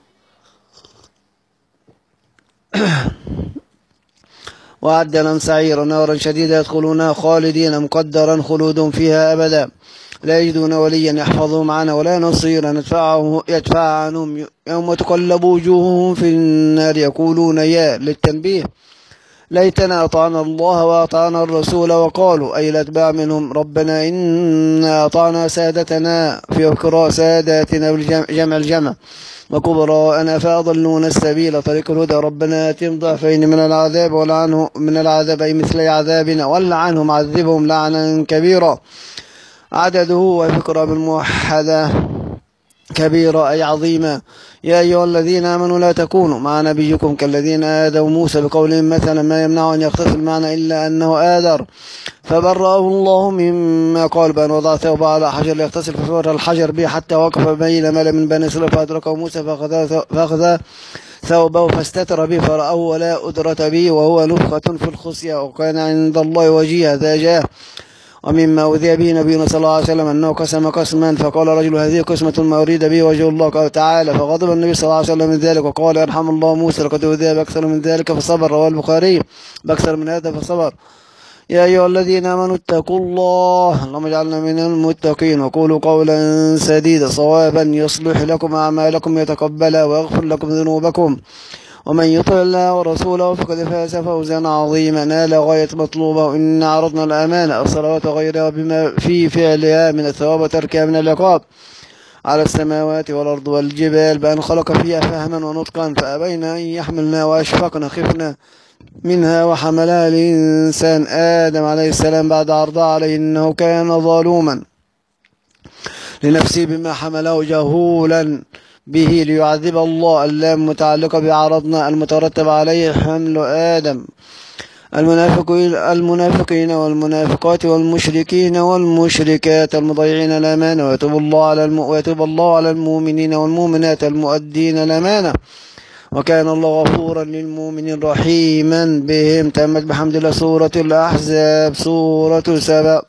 وأعد لهم سعيرا نارا شديدة يدخلونها خالدين مقدرا خلودهم فيها أبدا لا يجدون وليا يحفظهم عنها ولا نصيرا يدفع يدفع عنهم يوم تقلب وجوههم في النار يقولون يا للتنبيه ليتنا أطعنا الله وأطعنا الرسول، وقالوا أي الأتباع منهم ربنا إنا أطعنا سادتنا في أخرى ساداتنا بالجمع الجمع وكبراءنا فأضلون السبيل طريق الهدى ربنا آتهم ضعفين من العذاب ولعنهم من العذاب أي مثل عذابنا ولعنهم عذبهم لعنا كبيرا عدده وفكرة بالموحدة كبيرة أي عظيمة. يا أيها الذين آمنوا لا تكونوا مع نبيكم كالذين آذوا موسى بقولهم مثلا ما يمنع أن يغتسل معنا إلا أنه آذر فبرأه الله مما قال بأن وضع ثوبه على حجر ليغتسل ففر الحجر به حتى وقف بين ملأ من بني إسرائيل فأدركه موسى فأخذ ثوبه فاستتر به فرأه ولا أدرة به وهو نفخة في الخصية وكان عند الله وجيها ذا جاه. ومما أوذي به نبينا صلى الله عليه وسلم أنه قسم قسما فقال رجل هذه قسمة ما أريد به وجه الله تعالى فغضب النبي صلى الله عليه وسلم من ذلك وقال يرحم الله موسى لقد أوذي بأكثر من ذلك فصبر. رواه البخاري بأكثر من هذا فصبر. يا أيها الذين آمنوا اتقوا الله اللهم اجعلنا من المتقين وقولوا قولا سديدا صوابا يصلح لكم أعمالكم يتقبلها ويغفر لكم ذنوبكم ومن يطع الله ورسوله فقد فاز فوزا عظيما نال غاية مطلوبه. إن عرضنا الأمانة الصلوات وغيرها بما في فعلها من الثواب وتركها من العقاب على السماوات والأرض والجبال بأن خلق فيها فهما ونطقا فأبين أن يحملنا وأشفقنا خفنا منها وحملها الإنسان آدم عليه السلام بعد عرضها عليه إنه كان ظالوما لنفسه بما حمله جهولا به ليعذب الله. اللام متعلقة بعرضنا المترتب عليه حمل آدم. المنافقين المنافقين والمنافقات والمشركين والمشركات المضيعين الأمانة ويتوب الله على الم... ويتوب الله على المؤمنين والمؤمنات المؤدين الأمانة وكان الله غفورا للمؤمنين رحيما بهم. تمت بحمد الله سورة الأحزاب. سورة سبأ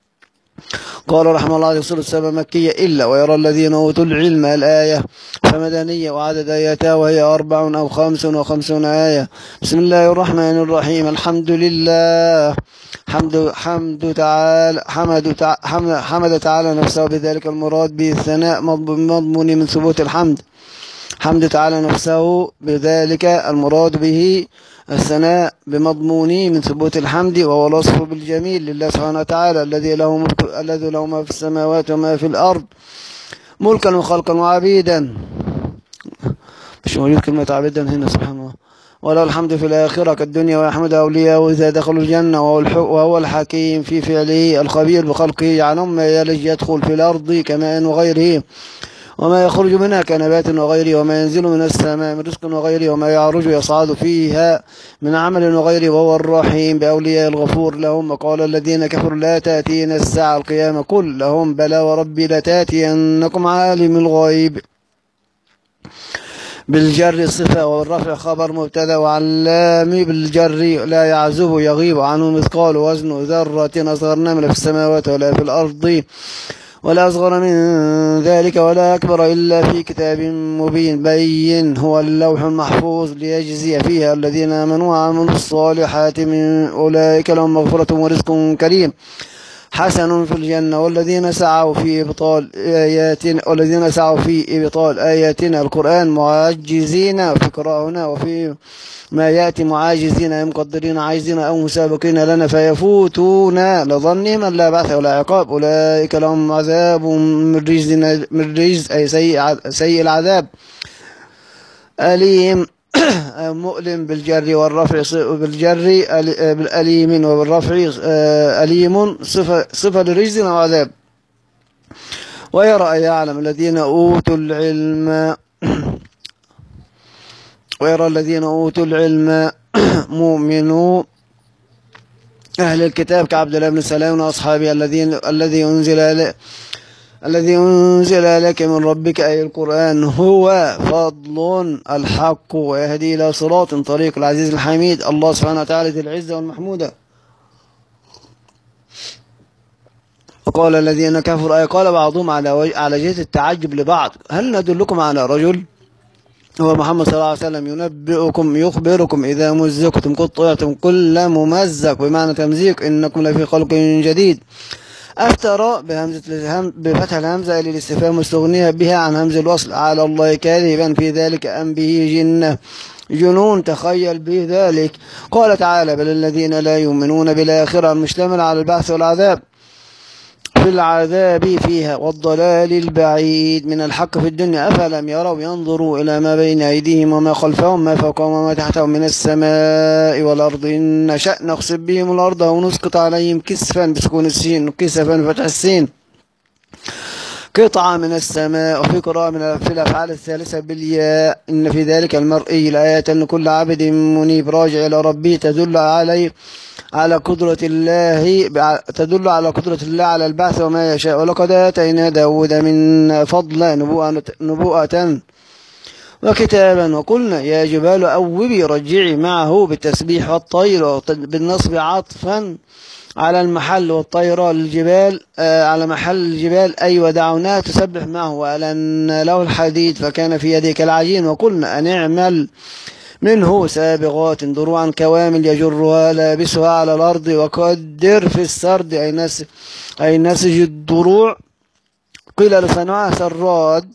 قال رحمه الله عليه سورة سبأ مكية إلا ويرى الذين أوتوا العلم الآية فمدنية وعدد آياتها وهي أربع أو خمس وخمسون آية. بسم الله الرحمن الرحيم. الحمد لله حمد حمد تعالى حمد تعالى حمد تعالى نفسه بذلك المراد به الثناء مضمون من ثبوت الحمد حمد تعالى نفسه بذلك المراد به الثناء بمضمونه من ثبوت الحمد، وهو الوصف بالجميل لله سبحانه وتعالى الذي له ملك الذي له ما في السماوات وما في الأرض ملكا وخلقا وعبيدا. مش موجود كلمة عبيدا هنا سبحان الله. وله الحمد في الآخرة كالدنيا، ويحمد أولياءه إذا دخلوا الجنة، وهو الحكيم في فعله الخبير بخلقه، يعلم ما يلج يدخل في الأرض كماء وغيره، وما يخرج منها كنبات وغيره، وما ينزل من السماء من رزق وغيره، وما يعرج يصعد فيها من عمل وغيره، وهو الرحيم بأولياء الغفور لهم. وقال الذين كفروا لا تأتينا الساعة القيامة قل لهم بلى وربي لتأتينكم عالم الغيب بالجر صفة، والرفع خبر مبتدا، وعلام بالجر لا يعزب يغيب عنه مثقال وزن ذرة أصغر نملة في السماوات ولا في الأرض ولا أصغر من ذلك ولا أكبر إلا في كتاب مبين بين هو اللوح المحفوظ ليجزي فيها الذين آمنوا وعملوا الصالحات من أولئك لهم مغفرة ورزق كريم حسن في الجنة. والذين سعوا في إبطال آياتنا والذين سعوا في إبطال آياتنا القرآن معجزين في قراءنا، وفي ما يأتي معاجزين مقدرين عاجزين أو مسابقين لنا فيفوتون لظنهم أن لا بعث ولا عقاب أولئك لهم عذاب من رجز من رجز أي سيء, سيء العذاب أليم مؤلم بالجر والرفع بالجر بالأليم وبالرفع أليم صفة, صفة لرجز أو عذاب. ويرى يعلم الذين أوتوا العلم ويرى الذين أوتوا العلم مؤمنوا أهل الكتاب كعبد الله بن سلام وأصحابه الذين الذي أنزل الذي أنزل لك من ربك أي القرآن هو فضل الحق ويهدي إلى صراط طريق العزيز الحميد. الله سبحانه وتعالى ذي العزة والمحمودة. وقال الذين كفروا أي قال بعضهم على على جهة التعجب لبعض هل ندلكم على رجل هو محمد صلى الله عليه وسلم ينبئكم يخبركم إذا مزقتم قطعتم كل ممزق بمعنى تمزيق إنكم لفي خلق جديد. أفترى بهمزة الهم بفتح الهمزة للاستفهام مستغنية بها عن همز الوصل على الله كاذبا في ذلك أم به جنة جنون تخيل به ذلك. قال تعالى بل الذين لا يؤمنون بالآخرة المشتمل على البعث والعذاب في العذاب فيها والضلال البعيد من الحق في الدنيا. أفلم يروا ينظروا إلى ما بين أيديهم وما خلفهم ما فوقهم وما تحتهم من السماء والأرض إن نشأ نخسف بهم الأرض أو نسقط عليهم كسفا بسكون السين كسفا بفتح السين قطعة من السماء. وفي قراءة من في الأفعال الثالثة بالياء إن في ذلك المرئي لآية لكل عبد منيب راجع إلى ربه تدل عليه على قدرة الله تدل على قدرة الله على البعث وما يشاء. ولقد آتينا داود من فضل نبوءة, نبوءة وكتابا وقلنا يا جبال أوبي رجعي معه بالتسبيح والطير بالنصب عطفا على المحل والطير للجبال على محل الجبال أي ودعوناها تسبح معه وألنا له الحديد فكان في يديك العجين. وقلنا أن اعمل منه سابغات دروعا كوامل يجرها لابسها على الأرض وقدر في السرد أي نسج, أي نسج الدروع قيل لصنعها سراد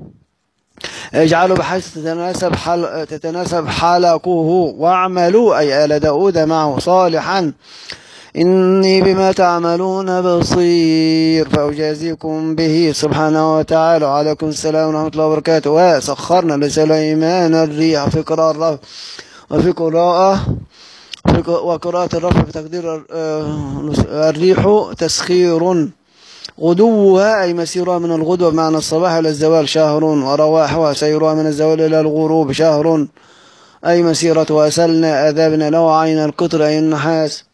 اجعلوا بحيث تتناسب, حل... تتناسب حلقه واعملوا أي آل داود معه صالحا إني بما تعملون بصير فأجازيكم به سبحانه وتعالى. وعليكم السلام ورحمة الله وبركاته. وسخرنا لسليمان الريح في قراءة الرفع وفي قراءة وقراءة الرفع بتقدير الريح تسخير غدوها أي مسيرها من الغدوة بمعنى الصباح إلى الزوال شهر ورواحها سيرها من الزوال إلى الغروب شهر أي مسيرة. وأسلنا أذابنا له عين القطر أي النحاس.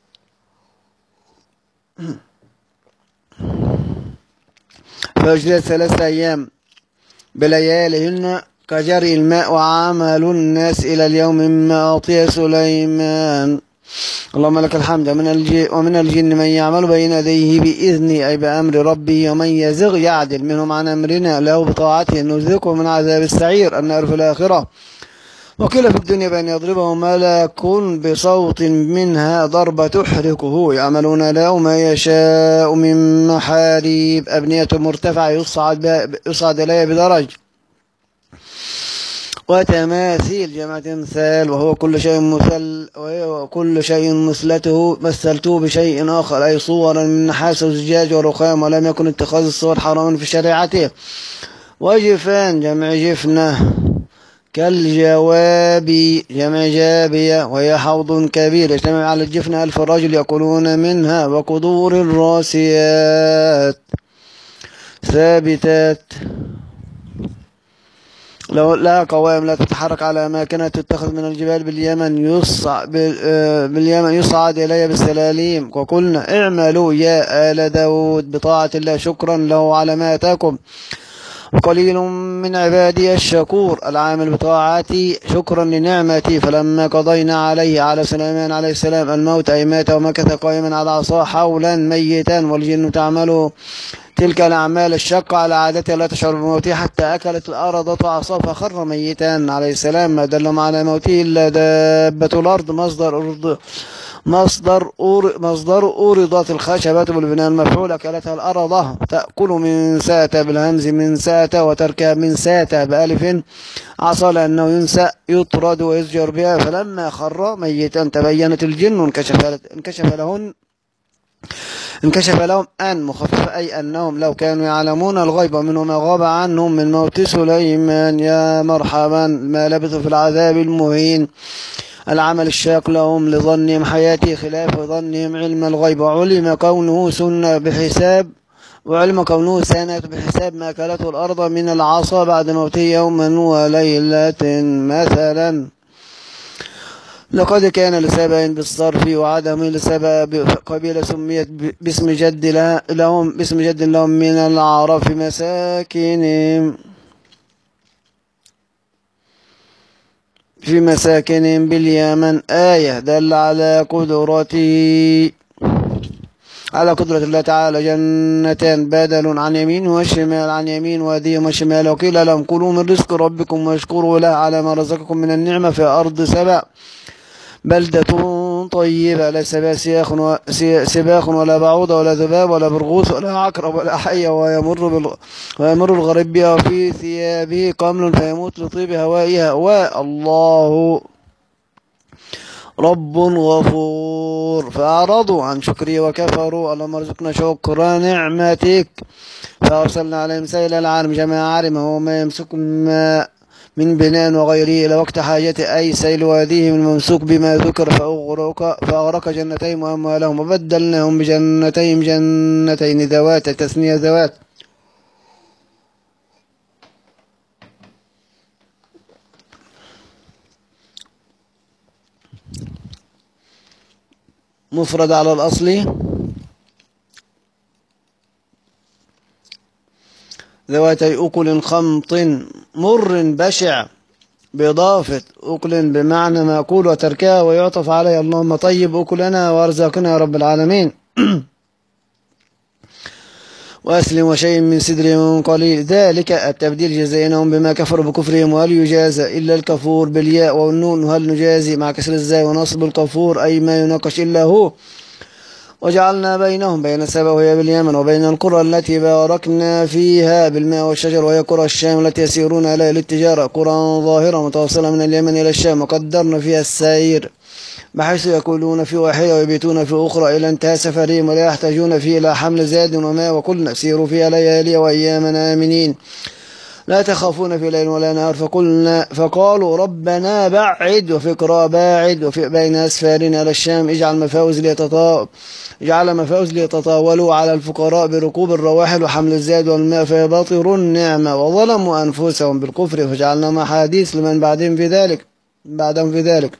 فأجلت ثلاثة أيام بليالهن كجري الماء وعمل الناس إلى اليوم مما أعطي سليمان. اللهم لك الحمد. من الجن ومن الجن من يعمل بين يديه بإذنه أي بأمر ربه ومن يزغ يعدل منهم عن أمرنا له بطاعته نذقه من عذاب السعير النار في الآخرة. وقيل في الدنيا بأن يضربه ملك بصوت منها ضربة تحرقه يعملون له ما يشاء من محاريب أبنية مرتفعة يصعد, يصعد إليها بدرج وتماثيل جمع تمثال، وهو كل شيء مثل وهو كل شيء مثلته مثلته بشيء آخر، أي صورا من نحاس وزجاج ورخام، ولم يكن اتخاذ الصور حراما في شريعته. وجفان جمع جفنة، كالجواب جمع جابية، وهي حوض كبير يجتمع على الجفنة ألف رجل يأكلون منها. وقدور الراسيات ثابتات، لو لا قوائم لا تتحرك على أماكنها، تتخذ من الجبال باليمن يصعد باليمن يصعد إلي بالسلاليم. وقلنا اعملوا يا آل داود بطاعة الله شكرا له على ما أتاكم، وقليل من عبادي الشكور، العامل بطاعتي شكرا لنعمتي. فلما قضينا عليه على سليمان عليه السلام الموت، أي مات ومكث قائما على عصاه حولا ميتا، والجن تعمل تلك الأعمال الشاقة على عادتها لا تشعر بموته، حتى أكلت الأرض عصاه فخر ميتا عليه السلام. ما دلهم على موته إلا دابة الأرض، مصدر أرض مصدر أور مصدر أورضت الخشبة بالبناء المفعول، أكلتها الأرض. تأكل من سات بالهمز من سات، وتركب من سات بألف عصى، لأنه ينسى يطرد ويزجر بها. فلما خر ميتا تبينت الجن انكشف انكشف لهن انكشف لهم أن مخففة، أي أنهم لو كانوا يعلمون الغيب منه ما غاب عنهم من موت سليمان. يا مرحبا ما لبثوا في العذاب المهين، العمل الشاق لهم لظنهم حياتي خلاف ظنهم علم الغيب. وعلم كونه سنة بحساب وعلم كونه سنة بحساب ما أكلته الأرض من العصا بعد موته يوما وليلة مثلا. لقد كان لسبأ بالصرف وعدم لسبأ قبيلة سميت باسم جد لهم باسم جد لهم من الأعراب في مساكنهم في مساكنهم باليمن، آية دل على قدرته على قدرة الله تعالى. جنتان بدل عن يمين والشمال، عن يمين وادي والشمال. وقيل لهم كلوا من رزق ربكم واشكروا له على ما رزقكم من النعمة في أرض سبأ بلدة طيبة ليس بها سباخ ولا بعوضة ولا ذباب ولا برغوث ولا عقرب ولا حية، ويمر بال... ويمر الغريب بها وفي ثيابه قمل فيموت لطيب هوائها. والله رب غفور، فأعرضوا عن شكري وكفروا. اللهم ارزقنا شكر نعمتك. فأرسلنا عليهم سيل العالم جمع عارمه وما يمسك ما من بناء وغيره إلى وقت حاجته، أي سيل واديهم الممسوك بما ذكر. فأغرق, فأغرق جنتين وأموالهم، وبدلناهم بجنتين جنتين ذوات تثنية ذوات مفرد على الأصل، ذواتي أكل خمط مر بشع، بإضافة أكل بمعنى مأكول وتركها ويعطف عليه. اللهم طيب أكلنا وارزقنا يا رب العالمين. وأسلم وشيء من سدر قليل، ذلك التبديل جزيناهم بما كفروا بكفرهم. وهل يجازى إلا الكفور بالياء والنون، هل نجازي مع كسر الزاي ونصب الكفور، أي ما يناقش إلا هو. وجعلنا بينهم بين سبأ وهي باليمن وبين القرى التي باركنا فيها بالماء والشجر، وهي قرى الشام التي يسيرون إليها للتجارة، قرى ظاهرة متوصلة من اليمن إلى الشام، وقدرنا فيها السير بحيث يأكلون في واحدة ويبيتون في أخرى إلى انتهى سفرهم، ولا يحتاجون فيه إلى حمل زاد وماء. وقلنا سيروا فيها ليالي وأياما آمنين لا تخافون في ليل ولا نهار. فقلنا فقالوا ربنا بعد، وفي قراءة باعد، وفي بين أسفارنا إلى الشام اجعل مفاوز ليتطاول جعل مفاوز ليتطاولوا على الفقراء بركوب الرواحل وحمل الزاد والماء فيبطروا النعمة، وظلموا أنفسهم بالكفر فجعلناهم أحاديث لمن بعدهم في ذلك بعدهم في ذلك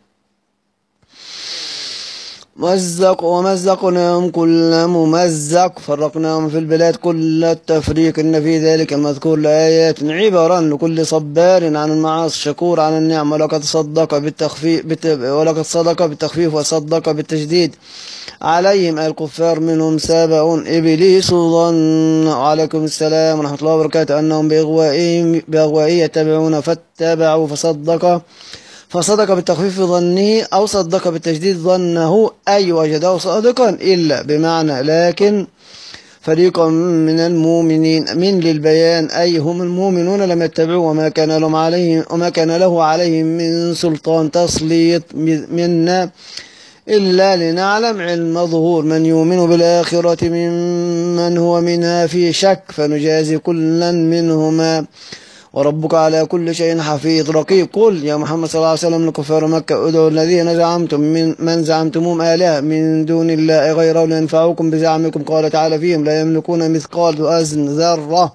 مزق ومزقناهم كل ممزق، فرقناهم في البلاد كل التفريق، إن في ذلك المذكور لآيات عبرا لكل صبار عن المعاصي شكور على النعم. ولقد صدق بالتخفيف بت... ولقد صدق بالتخفيف وصدق بالتجديد عليهم الكفار منهم سابع إبليس ظن عليكم السلام ورحمة الله وبركاته أنهم بإغوائهم بإغوائه يتبعون فاتبعوا فصدق فصدق بالتخفيف ظنه، أو صدق بالتجديد ظنه، أي وجده صادقا إلا بمعنى لكن فريقا من المؤمنين من للبيان أي هم المؤمنون لم يتبعوا وما كان لهم عليهم وما كان له عليهم من سلطان تسليط منا إلا لنعلم علم ظهور من يؤمن بالآخرة ممن هو منها في شك فنجازي كلا منهما وربك على كل شيء حفيظ رقيب. قل يا محمد صلى الله عليه وسلم لكفار مكة ادعوا الذين زعمتم من من زعمتموهم آلهة من دون الله غيره لينفعوكم بزعمكم قال تعالى فيهم لا يملكون مثقال وزن ذرة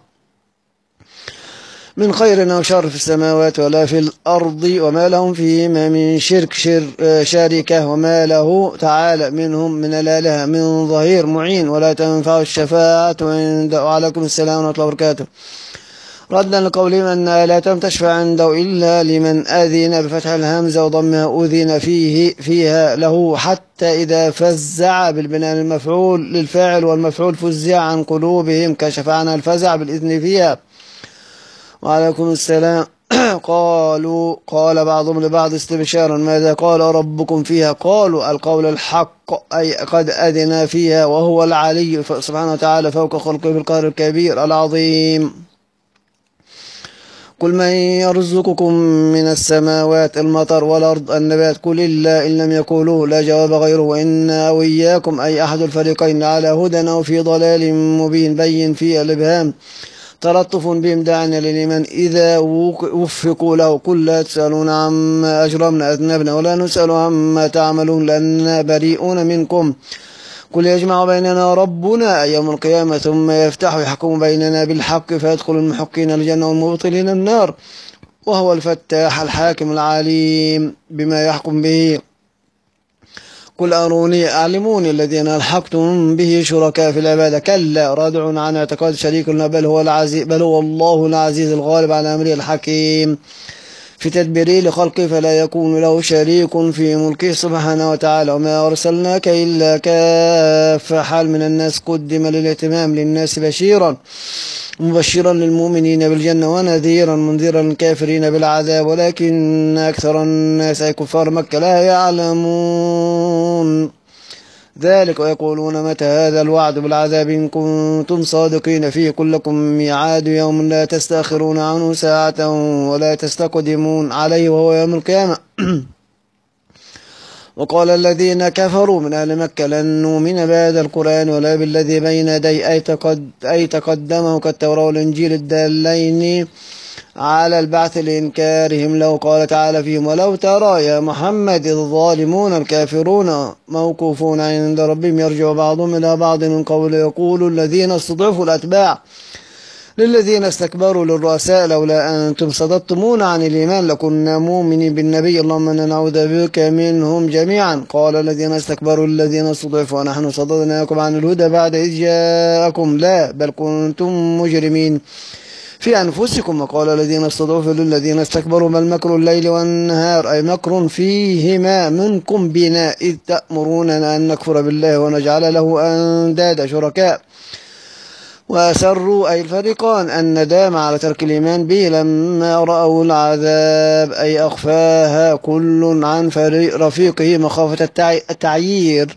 من خير أو شر في السماوات ولا في الأرض وما لهم فيهما من شرك شر شاركة وما له تعالى منهم من الآلهة من ظهير معين ولا تنفع الشفاعة عنده. وعليكم السلام ورحمة الله وبركاته. ردا لقولهم أن لا تشفع عنده إلا لمن أذن بفتح الهمزة وضمها أذن فيه فيها له حتى إذا فزع بالبناء المفعول للفاعل والمفعول فزع عن قلوبهم كشف عنها الفزع بالإذن فيها. وعليكم السلام. قالوا قال بعضهم لبعض استبشارا ماذا قال ربكم فيها قالوا القول الحق أي قد أذن فيها وهو العلي سبحانه وتعالى فوق خلقه بالقهر الكبير العظيم. قل من يرزقكم من السماوات المطر والأرض النبات قل إلا إن لم يقولوا لا جواب غيره وإنا وإياكم أي أحد الفريقين على هدى أو في ضلال مبين بين في الإبهام تلطف بهم داعنا لمن إذا وفقوا له قل لا تسألون عما أجرمنا أذنبنا ولا نسأل عما تعملون لأننا بريئون منكم قل يجمع بيننا ربنا يوم القيامة ثم يفتح يحكم بيننا بالحق فيدخل المحقين الجنة والمبطلين النار وهو الفتاح الحاكم العليم بما يحكم به. قل أروني أعلموني الذين ألحقتم به شركاء في العبادة كلا رادع عن اعتقاد شريك بل هو العزيز بل هو الله العزيز الغالب على أمره الحكيم في تدبيره لخلقه فلا يكون له شريك في ملكه سبحانه وتعالى. وما أرسلناك إلا كافة حال من الناس قدم للاهتمام للناس بشيرا مبشرا للمؤمنين بالجنة ونذيرا منذرا للكافرين بالعذاب ولكن أكثر الناس أي كفار مكة لا يعلمون ذلك ويقولون متى هذا الوعد بالعذاب إن كنتم صادقين فيه قل لكم ميعاد يوم لا تستأخرون عنه ساعة ولا تستقدمون عليه وهو يوم القيامة. وقال الذين كفروا من أهل مكة لن نؤمن بهذا القرآن ولا بالذي بين يديه أي, تقد أي تقدمه كالتوراة والإنجيل الدالين على البعث لإنكارهم له قال تعالى فيهم ولو ترى يا محمد الظالمون الكافرون موقوفون عند ربهم يرجع بعضهم إلى بعض من قول يقول الذين استضعفوا الأتباع للذين استكبروا للرؤساء لولا أنتم صددتمون عن الإيمان لكنا مؤمنين بالنبي اللهم إنا نعوذ بك منهم جميعا قال الذين استكبروا للذين استضعفوا ونحن صددناكم عن الهدى بعد إذ جاءكم لا بل كنتم مجرمين في أنفسكم. وقال الذين استضعفوا للذين استكبروا بل مكر الليل والنهار أي مكر فيهما منكم بنا إذ تأمروننا أن نكفر بالله ونجعل له أندادا شركاء وأسروا أي الفريقان الندامة على ترك الإيمان به لما رأوا العذاب أي أخفاها كل عن رفيقه مخافة التعيير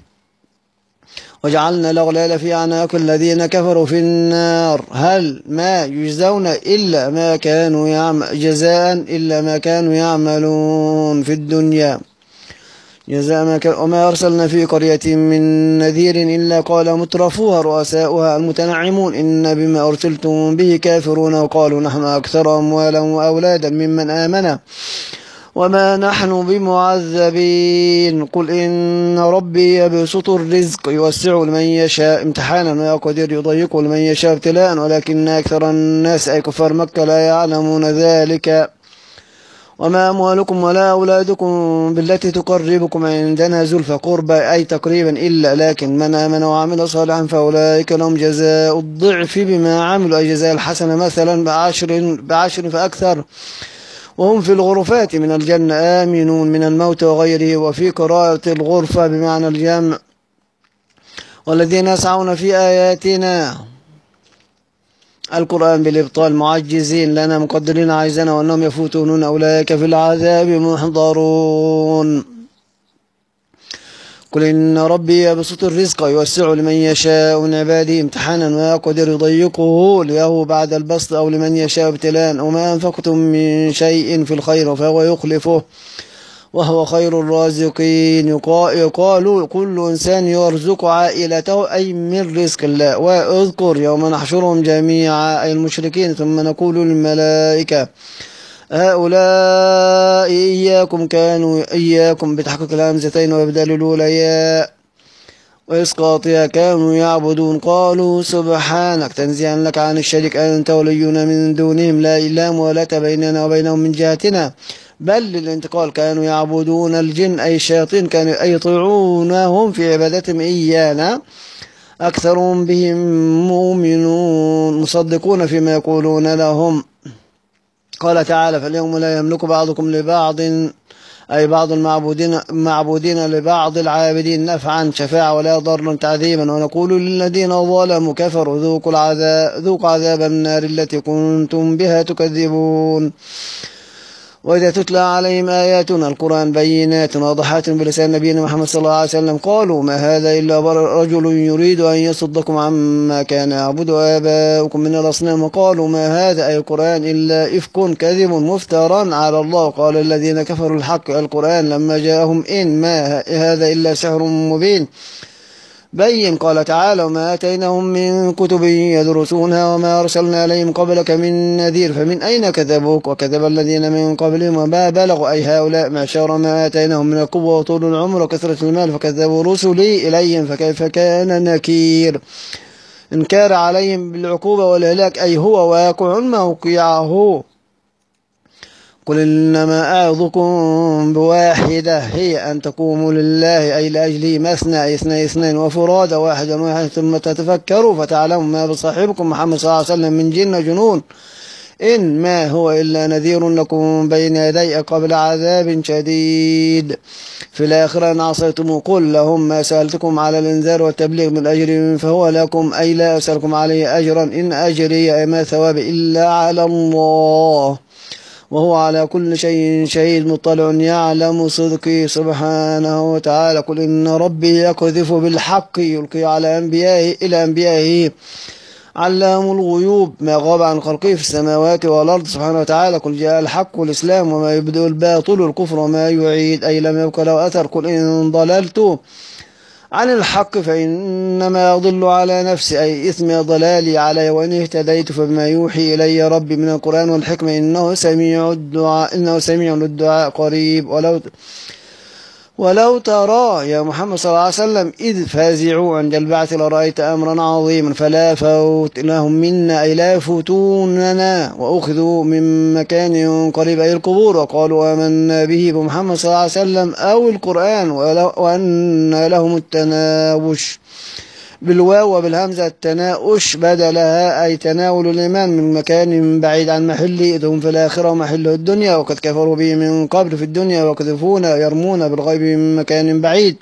وجعلنا الأغلال في أعناق الذين كفروا في النار هل ما يجزون إلا ما كانوا يعمل جزاء إلا ما كانوا يعملون في الدنيا جزاء ما كان. وما أرسلنا في قرية من نذير إلا قال مترفوها رؤساؤها المتنعمون إن بما أرسلتم به كافرون وقالوا نحن أكثر أموالا وأولادا ممن آمن وما نحن بمعذبين قل إن ربي يبسط الرزق يوسع لمن يشاء امتحانا ويقدر يضيق لمن يشاء ابتلاء ولكن أكثر الناس أي كفار مكة لا يعلمون ذلك. وما أموالكم ولا أولادكم بالتي تقربكم عندنا زلفى قربى أي تقريبا إلا لكن من آمن وعمل صالحا فأولئك لهم جزاء الضعف بما عملوا أي جزاء الحسنة مثلا بعشر, بعشر فأكثر وهم في الغرفات من الجنة آمنون من الموت وغيره. وفي قراءة الغرفة بمعنى الجمع والذين يسعون في آياتنا القرآن بالإبطال معجزين لنا مقدرين عايزنا وأنهم يفوتون أولئك في العذاب محضرون. قل إن ربي يبسط الرزق ويوسع لمن يشاء من عباده امتحانا ويقدر يضيقه له بعد البسط أو لمن يشاء ابتلاء وما أنفقتم من شيء في الخير فهو يخلفه وهو خير الرازقين. يقال كل إنسان يرزق عائلته أي من رزق الله. واذكر يوم نحشرهم جميعا أي المشركين ثم نقول للملائكة هؤلاء إياكم كانوا إياكم بتحقيق الهمزتين وإبدال الأولى ياء وإسقاطها كانوا يعبدون قالوا سبحانك تنزيها لك عن الشريك أنت ولينا من دونهم لا إله ولا بيننا وبينهم من جهتنا بل للانتقال كانوا يعبدون الجن أي الشياطين كانوا يطيعونهم في عبادتهم إيانا أكثرهم بهم مؤمنون مصدقون فيما يقولون لهم. قال تعالى فاليوم لا يملك بعضكم لبعض أي بعض المعبودين معبودين لبعض العابدين نفعا شفاعة ولا ضرا تعذيبا ونقول للذين ظلموا كفروا ذوقوا العذاب ذوقوا عذاب النار التي كنتم بها تكذبون. وإذا تتلى عليهم آياتنا القرآن بينات واضحات بلسان نبينا محمد صلى الله عليه وسلم قالوا ما هذا إلا رجل يريد أن يصدكم عما كان يعبد آباؤكم من الأصنام وقالوا ما هذا أي القرآن إلا إفك كذب مفترى على الله. قال الذين كفروا الحق القرآن لما جاءهم إن ما هذا إلا سحر مبين بين. قال تعالى وما آتيناهم من كتب يدرسونها وما أرسلنا عليهم قبلك من نذير فمن أين كذبوك وكذب الذين من قبلهم وما بلغوا أي هؤلاء معشار ما آتيناهم من القوة وطول العمر وكثرة المال فكذبوا رسلي إليهم فكيف كان نكير. إنكار عليهم بالعقوبة والهلاك أي هو واقع موقعه. قل إنما أعظكم بواحدة هي أن تقوموا لله أي لأجله مثنى أي اثنين اثنين وفرادى واحدا واحدا ثم تتفكروا فتعلموا ما بصاحبكم محمد صلى الله عليه وسلم من جن جنون إن ما هو إلا نذير لكم بين يدي قبل عذاب شديد في الآخرة إن عصيتم قل لهم ما سألتكم على الإنذار والتبليغ من أجر فهو لكم أي لا أسألكم عليه أجرا إن أجري أي ما ثواب إلا على الله وهو على كل شيء شهيد مطلع يعلم صدقي سبحانه وتعالى. قل إن ربي يقذف بالحق يلقي على أنبيائه إلى أنبيائه علام الغيوب ما غاب عن خلقه في السماوات والأرض سبحانه وتعالى. قل جاء الحق والإسلام وما يبدأ الباطل الكفر وما يعيد أي لم يبق له أثر. قل إن ضللت عن الحق فإنما يضل على نفسي أي إثم ضلالي علي وإن اهتديت فبما يوحي إلي ربي من القرآن والحكمة إنه سميع الدعاء إنه سميع للدعاء قريب. ولو ولو ترى يا محمد صلى الله عليه وسلم إذ فازعوا عند البعث لرأيت أمرا عظيما فلا فوت لهم منا أي لا يفوتوننا وأخذوا من مكان قريب أي القبور وقالوا آمنا به بمحمد صلى الله عليه وسلم أو القرآن وأن لهم التناوش بالواو وبالهمزة التناؤش بدلها أي تناول الإيمان من مكان بعيد عن محله إذ هم في الآخرة ومحله الدنيا وقد كفروا به من قبل في الدنيا ويقذفون يرمون بالغيب من مكان بعيد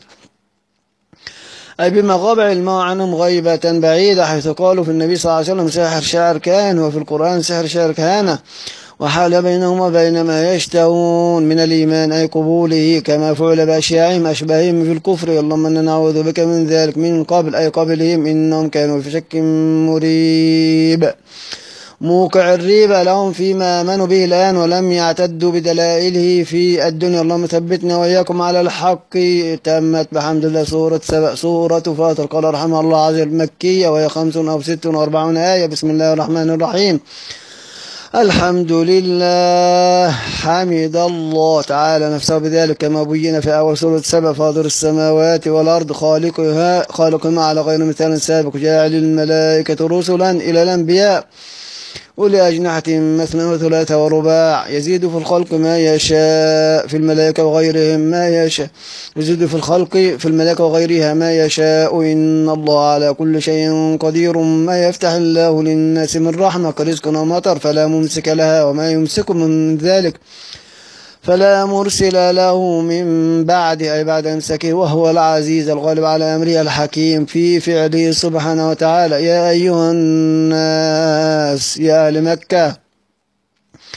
أي بما غاب علمه عنهم غيبة بعيدة حيث قالوا في النبي صلى الله عليه وسلم سحر شاعر كان وفي القرآن سحر شاعر كان وحال بينهم وبين ما يشتهون من الإيمان أي قبوله كما فعل بأشياعهم أشباههم في الكفر اللهم إنا نعوذ بك من ذلك من قبل أي قبلهم إنهم كانوا في شك مريب. موقع الريبة لهم فيما آمنوا به الآن ولم يعتدوا بدلائله في الدنيا اللهم ثبتنا وإياكم على الحق. تمت بحمد الله سورة سبأ سورة فاطر. قال رحمه الله عز وجل مكية وهي خمس أو ست وأربعون آية. بسم الله الرحمن الرحيم. الحمد لله حمد الله تعالى نفسه بذلك كما بين في أول سورة سبأ فاطر السماوات والأرض خالقها خالقهما على غير مثال سابق جاعل الملائكة رسلا إلى الأنبياء أولي أجنحة مثنى وثلاثة ورباع يزيد في الخلق ما يشاء في الملائكة وغيرهم ما يشاء يزيد في الخلق في الملائكة وغيرها ما يشاء إن الله على كل شيء قدير. ما يفتح الله للناس من رحمة كرزق ومطر فلا ممسك لها وما يمسك من ذلك فلا مرسل له من بعده أي بعد إمساكه وهو العزيز الغالب على أمره الحكيم في فعله سبحانه وتعالى. يا أيها الناس يا أهل مكة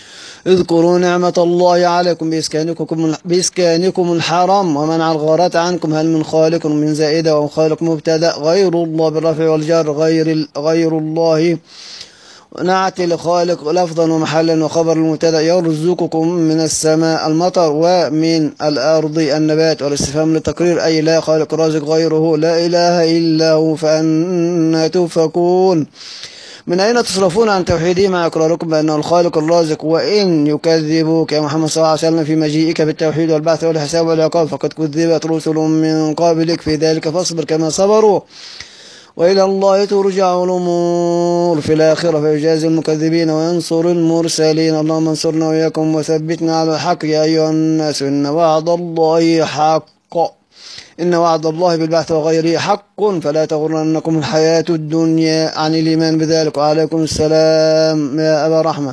اذكروا نعمة الله عليكم بإسكانكم, بإسكانكم الحرام ومنع الغارات عنكم. هل من خالق من زائدة أو خالق مبتدأ غير الله بالرفع والجر غير, غير الله نعت لخالق لفظا ومحلا وخبر المبتدأ. يرزقكم من السماء المطر ومن الأرض النبات. والاستفهام للتقرير أي لا خالق رازق غيره لا إله إلا هو فأنا تؤفكون. من أين تصرفون عن توحيده مع إقراركم بأنه الخالق الرازق؟ وإن يكذبوك يا محمد صلى الله عليه وسلم في مجيئك بالتوحيد والبعث والحساب والعقاب فقد كذبت رسل من قبلك في ذلك فاصبر كما صبروا وإلى الله ترجع الأمور في الآخرة فيجازي المكذبين وينصر المرسلين. اللهم انصرنا وإياكم وثبتنا على الحق. يا أيها الناس إن وعد الله حق إن وعد الله بالبعث وغيره حق فلا تغرنكم الحياة الدنيا عن الإيمان بذلك. وعليكم السلام يا أبا رحمة.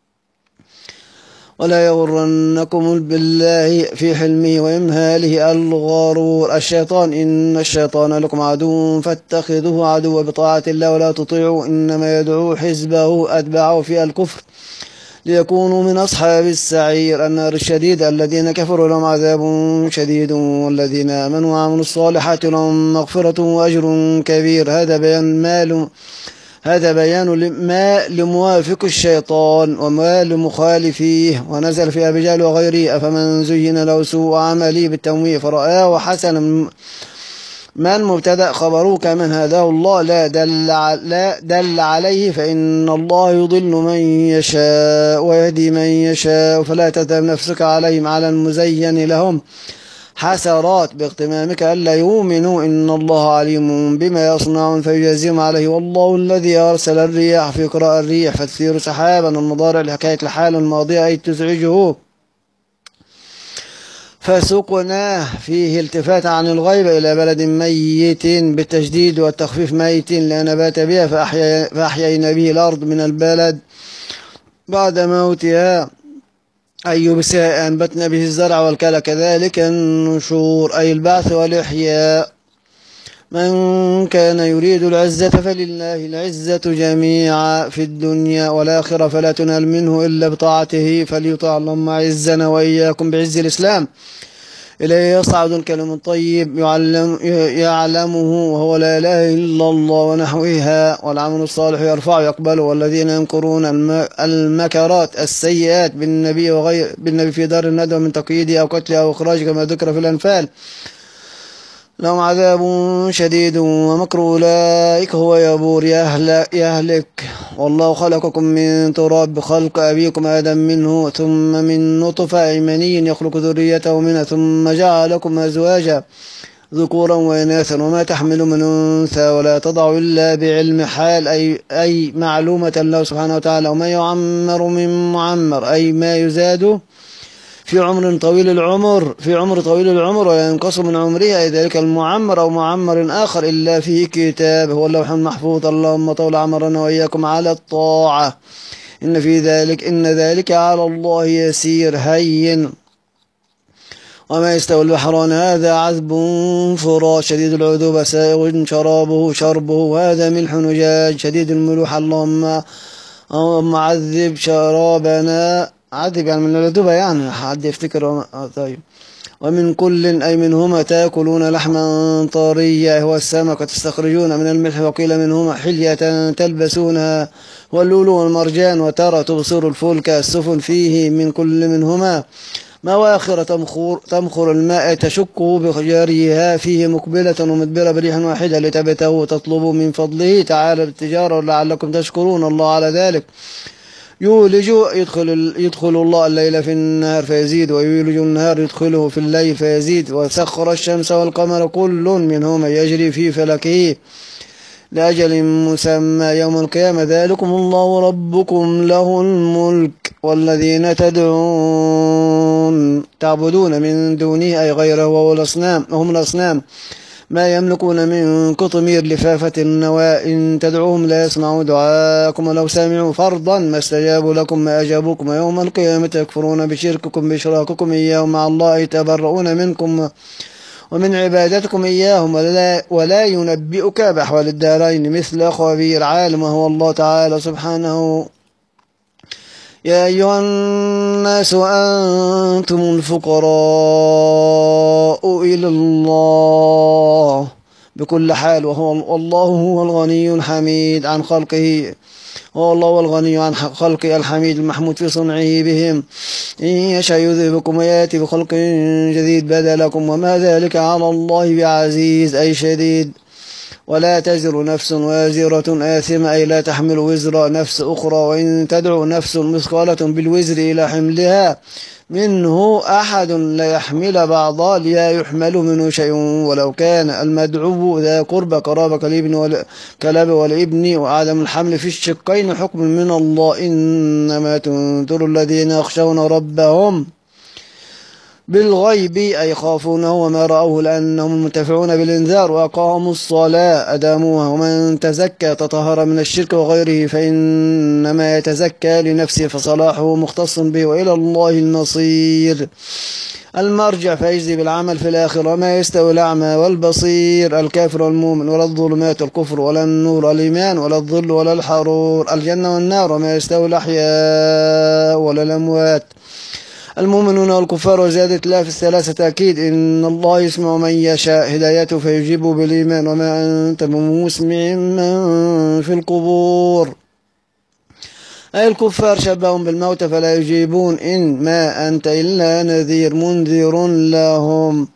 ولا يغرنكم بالله في حلمه وإمهاله الغرور. الشيطان إن الشيطان لكم عدو فاتخذوه عدوا بطاعة الله ولا تطيعوا إنما يدعو حزبه أتبعه في الكفر ليكونوا من أصحاب السعير النار الشديدة. الذين كفروا لهم عذاب شديد والذين آمنوا وعملوا الصالحات لهم مغفرة وأجر كبير. هذا بيان مال هذا بيان ما لموافق الشيطان وما لمخالفيه. ونزل في أبي جهل وغيره أفمن زين له سوء عمله بالتمويه فرآه حسنا من مبتدأ خبره كمن هداه الله لا دل, لا دل عليه فإن الله يضل من يشاء ويهدي من يشاء فلا تذهب نفسك عليهم على المزين لهم حسرات باغتمامك ألا يؤمنوا إن الله عليم بما يصنعون فيجازيهم عليه. والله الذي أرسل الرياح في قراء الريح فتثير سحابا المضارع لحكاية الحال الماضية أي تزعجه فسقناه فيه التفات عن الغيبة إلى بلد ميت بالتشديد والتخفيف ميت لا نبات بها فأحيينا به الأرض من البلد بعد موتها أي يبسها أنبتنا به الزرع والكلى كذلك النشور أي البعث والإحياء. من كان يريد العزة فلله العزة جميعا في الدنيا والآخرة فلا تنال منه إلا بطاعته فليطاع. اللهم عزنا وإياكم بعز الإسلام إليه يصعد الكلم الطيب يعلم يعلمه وهو لا إله إلا الله ونحوها والعمل الصالح يرفع يقبله. والذين ينكرون المكرات السيئات بالنبي وغير بالنبي في دار الندوة من تقييده أو قتله أو إخراجه كما ذكر في الأنفال لهم عذاب شديد ومكر أولئك هو يبور يهلك. والله خلقكم من تراب خلق أبيكم آدم منه ثم من نطفة أيمني يخلق ذريته منها ثم جعلكم أزواجا ذكورا وإناثا وما تحمل من أنثى ولا تضع إلا بعلم حال أي, أي معلومة له سبحانه وتعالى. وما يعمر من معمر أي ما يزاد في عمر طويل العمر في عمر طويل العمر ولا ينقص من عمره أي ذلك المعمر أو معمر آخر إلا في كتاب هو اللوح المحفوظ. اللهم طول عمرنا وإياكم على الطاعة إن في ذلك إن ذلك على الله يسير هين. وما يستوي البحران هذا عذب فرات شديد العذوبة سائغ شرابه شربه وهذا ملح نجاج شديد الملوح. اللهم عذب شرابنا عذب يعني من العذوبة يعني حد يفتكر. طيب. ومن كل أي منهما تأكلون لحما طريا هو السمك وتستخرجون من الملح وقيل منهما حلية تلبسونها واللؤلؤ والمرجان وترى تبصر الفلك السفن فيه من كل منهما مواخر تمخر, تمخر الماء تشكه بجاريها فيه مقبلة ومدبرة بريح واحدة لتبتغوا وتطلبوا من فضله تعالى بالتجارة لعلكم تشكرون الله على ذلك. يولج يدخل, يدخل الله الليل في النهار فيزيد ويولج النهار يدخله في الليل فيزيد وسخر الشمس والقمر كل منهما يجري في فلكه لأجل مسمى يوم القيامة ذلكم الله ربكم له الملك والذين تدعون تعبدون من دونه أي غيره وهو الأصنام وهم الأصنام ما يملكون من قطمير لفافة النواء إن تدعوهم لا يسمعوا دعاءكم ولو سمعوا فرضا ما استجابوا لكم ما أجابوكم يوم القيامة يكفرون بشرككم بإشراككم إياهم مع الله يتبرؤون منكم ومن عبادتكم إياهم ولا, ولا ينبئك بأحوال الدارين مثل خبير عالم وهو الله تعالى سبحانه يا أيها الناس أنتم الفقراء إلى الله بكل حال، وهو الله هو الغني الحميد عن خلقه، هو الله الغني عن خلقه الحميد المحمود في صنعه بهم. إن يشاء يذهبكم ويأتي بخلق جديد بدلكم، وما ذلك على الله بعزيز أي شديد. ولا تزر نفس وازرة آثمة أي لا تحمل وزر نفس أخرى، وإن تدعو نفس مثقالة بالوزر إلى حملها منه أحد ليحمل بعضا لا يحمل منه شيء ولو كان المدعو ذا قرب قرابة كالأب والابن، وعدم الحمل في الشقين حكم من الله. إنما تنذر الذين يخشون ربهم بالغيب أي خافونه وما رأوه لأنهم المنتفعون بالإنذار، وأقاموا الصلاة أداموها. ومن تزكى تطهر من الشرك وغيره فإنما يتزكى لنفسه فصلاحه مختص به، وإلى الله المصير. المرجع فيجزي بالعمل في الآخرة. ما يستوي الأعمى والبصير، الكافر والمؤمن، ولا الظلمات والكفر ولا النور الإيمان، ولا الظل ولا الحرور الجنة والنار. وما يستوي الأحياء ولا الأموات، المؤمنون والكفار. وزادت لا في الثلاثة تأكيد. إن الله يسمع من يشاء هدايته فيجيبه بالإيمان. وما أنت بمسمع من في القبور، أي الكفار شبههم بالموت فلا يجيبون. إن ما أنت إلا نذير منذر لهم.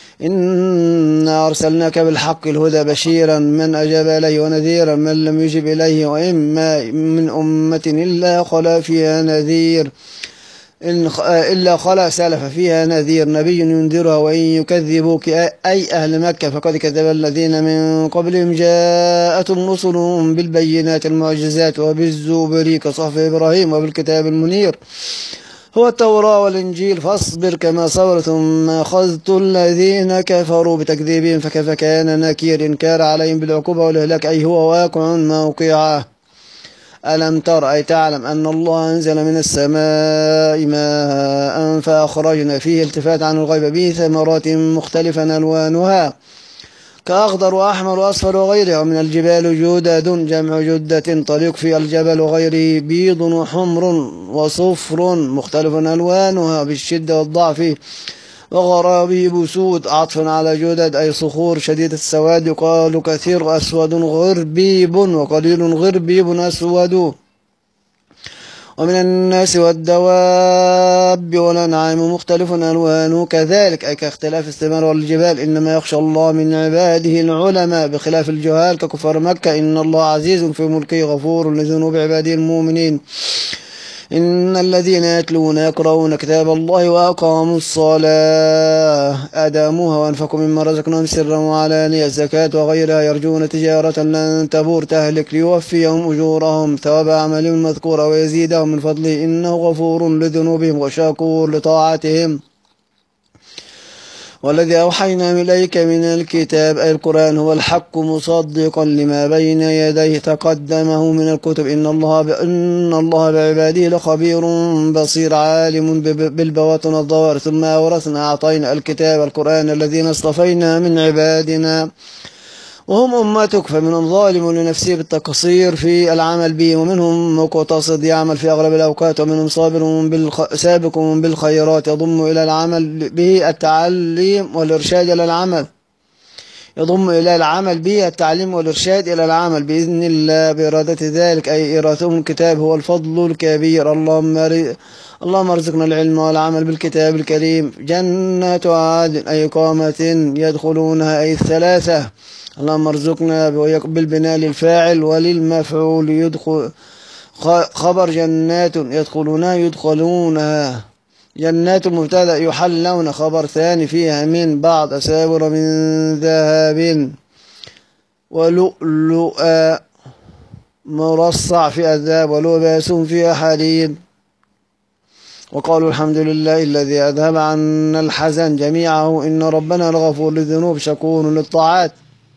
إنا أرسلناك بالحق الهدى بشيرا من أجاب إليه ونذيرا من لم يجب إليه، وإما من أمة إلا خلا فيها نذير إن إلا خلا سلف فيها نذير نبي ينذرها. وإن يكذبوك أي أهل مكة فقد كذب الذين من قبلهم جاءتهم رسلهم بالبينات المعجزات وبالزبر كصحف إبراهيم وبالكتاب المنير هو التوراة والإنجيل. فاصبر كما صبر ثم أخذت الذين كفروا بتكذيبهم فكيف كان نكير. إنكار عليهم بالعقوبة والإهلاك أي هو واقع موقعه. ألم تر أي تعلم أن الله أنزل من السماء ماء فأخرجنا فيه التفات عن الغيب به ثمرات مختلفا ألوانها كأخضر وأحمر وأصفر وغيرها. ومن الجبال جدد جمع جدة طريق في الجبل وغيره بيض وحمر وصفر مختلف ألوانها بالشدة والضعف. وغرابيب سود عطفا على جدد أي صخور شديدة السواد. يقال كثير أسود غربيب وقليل غربيب أسود. ومن الناس والدواب والأنعام مختلف ألوانه كذلك أي كاختلاف الثمار والجبال. إنما يخشى الله من عباده العلماء بخلاف الجهال ككفار مكة. إن الله عزيز في ملكه غفور لذنوب عباده المؤمنين. إن الذين يتلون يقرؤون كتاب الله وأقاموا الصلاة أداموها وأنفقوا مما رزقناهم سرا وعلانية الزكاة وغيرها يرجون تجارة لن تبور تهلك ليوفيهم أجورهم ثواب أعمالهم المذكورة ويزيدهم من فضله إنه غفور لذنوبهم وشكور لطاعتهم. والذي أوحينا إليك من الكتاب أي القرآن هو الحق مصدقا لما بين يديه تقدمه من الكتب. إن الله ب... إن الله بعباده لخبير بصير عالم بالبواطن والظواهر. ثم أورثنا أعطينا الكتاب القرآن الذين اصطفينا من عبادنا وهم أمتك فمنهم ظالم لنفسه بالتقصير في العمل به ومنهم مقتصد يعمل في أغلب الأوقات ومنهم صابر بالخ... سابق بالخيرات يضم إلى العمل به التعليم والإرشاد إلى العمل يضم إلى العمل به التعليم والإرشاد إلى العمل بإذن الله بإرادة ذلك أي إرادتهم الكتاب هو الفضل الكبير. اللهم ر... اللهم ارزقنا العلم والعمل بالكتاب الكريم. جنات عدن أي إقامة يدخلونها أي الثلاثة. اللهم ارزقنا بالبناء للفاعل وللمفعول يدخل خبر جنات يدخلونها يدخلونها. جنات مبتدأ يحلون خبر ثاني فيها من بعض أساور من ذهب ولؤلؤا مرصع في الذهب ولباس فيها حرير. وقالوا الحمد لله الذي أذهب عنا الحزن جميعه إن ربنا لغفور للذنوب شكور للطاعات.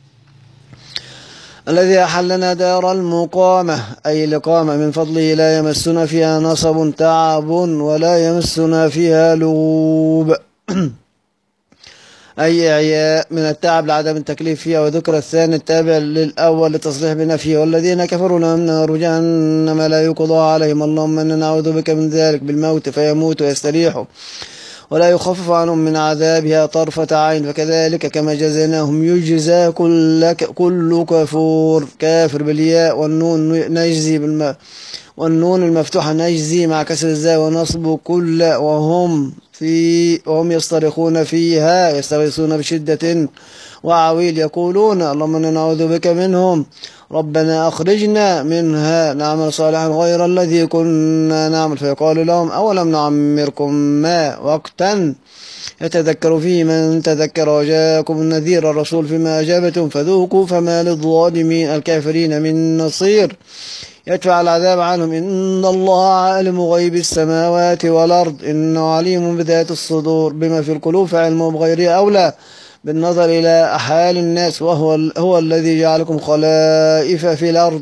الذي أحلنا دار المقامة أي الإقامة من فضله لا يمسنا فيها نصب تعب ولا يمسنا فيها لغوب. أي إعياء من التعب لعدم التكليف فيها، وذكر الثاني التابع للأول لتصريح بنفيه. والذين كفروا لهم نار جهنم لا يقضى عليهم. اللهم إنا نعوذ بك من ذلك بالموت فيموتوا ويستريحوا ولا يخفف عنهم من عذابها طرفة عين، فكذلك كما جزيناهم يجزى كل كل كفور كافر بالياء والنون نجزي بالماء والنون المفتوحة نجزي مع كسر الزاء ونصب كل وهم في وهم يصطرخون فيها يستغيثون بشدة وعويل يقولون اللهم إنا نعوذ بك منهم ربنا أخرجنا منها نعمل صالحا غير الذي كنا نعمل، فيقال لهم أولم نعمركم ما وقتا يتذكر فيه من تذكر وجاءكم النذير الرسول فيما أجابتم فذوقوا فما للظالمين الكافرين من نصير يدفع العذاب عنهم. إن الله عالم غيب السماوات والأرض إنه عليم بذات الصدور بما في القلوب فعلمه بغيره أولى بالنظر إلى أحوال الناس، وهو هو الذي جعلكم خلائف في الأرض.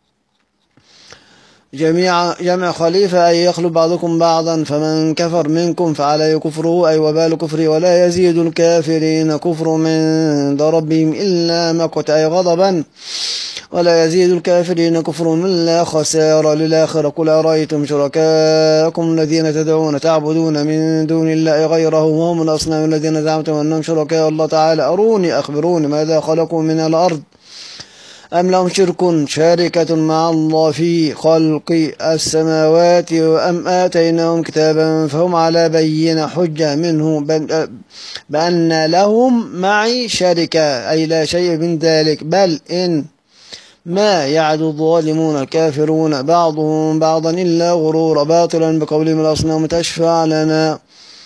جميع جمع خليفة أي يخلو بعضكم بعضا، فمن كفر منكم فعليه كفره أي وبال كفره، ولا يزيد الكافرين كفر من ربهم إلا مقتا أي غضبا، ولا يزيد الكافرين كفر إلا خسارة. للآخرة قل أرأيتم شركاءكم الذين تدعون تعبدون من دون الله غيره وهم الأصنام الذين زعمتم أنهم شركاء الله تعالى أروني أخبروني ماذا خلقوا من الأرض أم لهم شرك شاركة مع الله في خلق السماوات أم آتيناهم كتابا فهم على بينة حجة منه بأن لهم معي شركة أي لا شيء من ذلك، بل إن ما يعد الظالمون الكافرون بعضهم بعضا إلا غرور باطلا بقولهم الأصنام تشفع لنا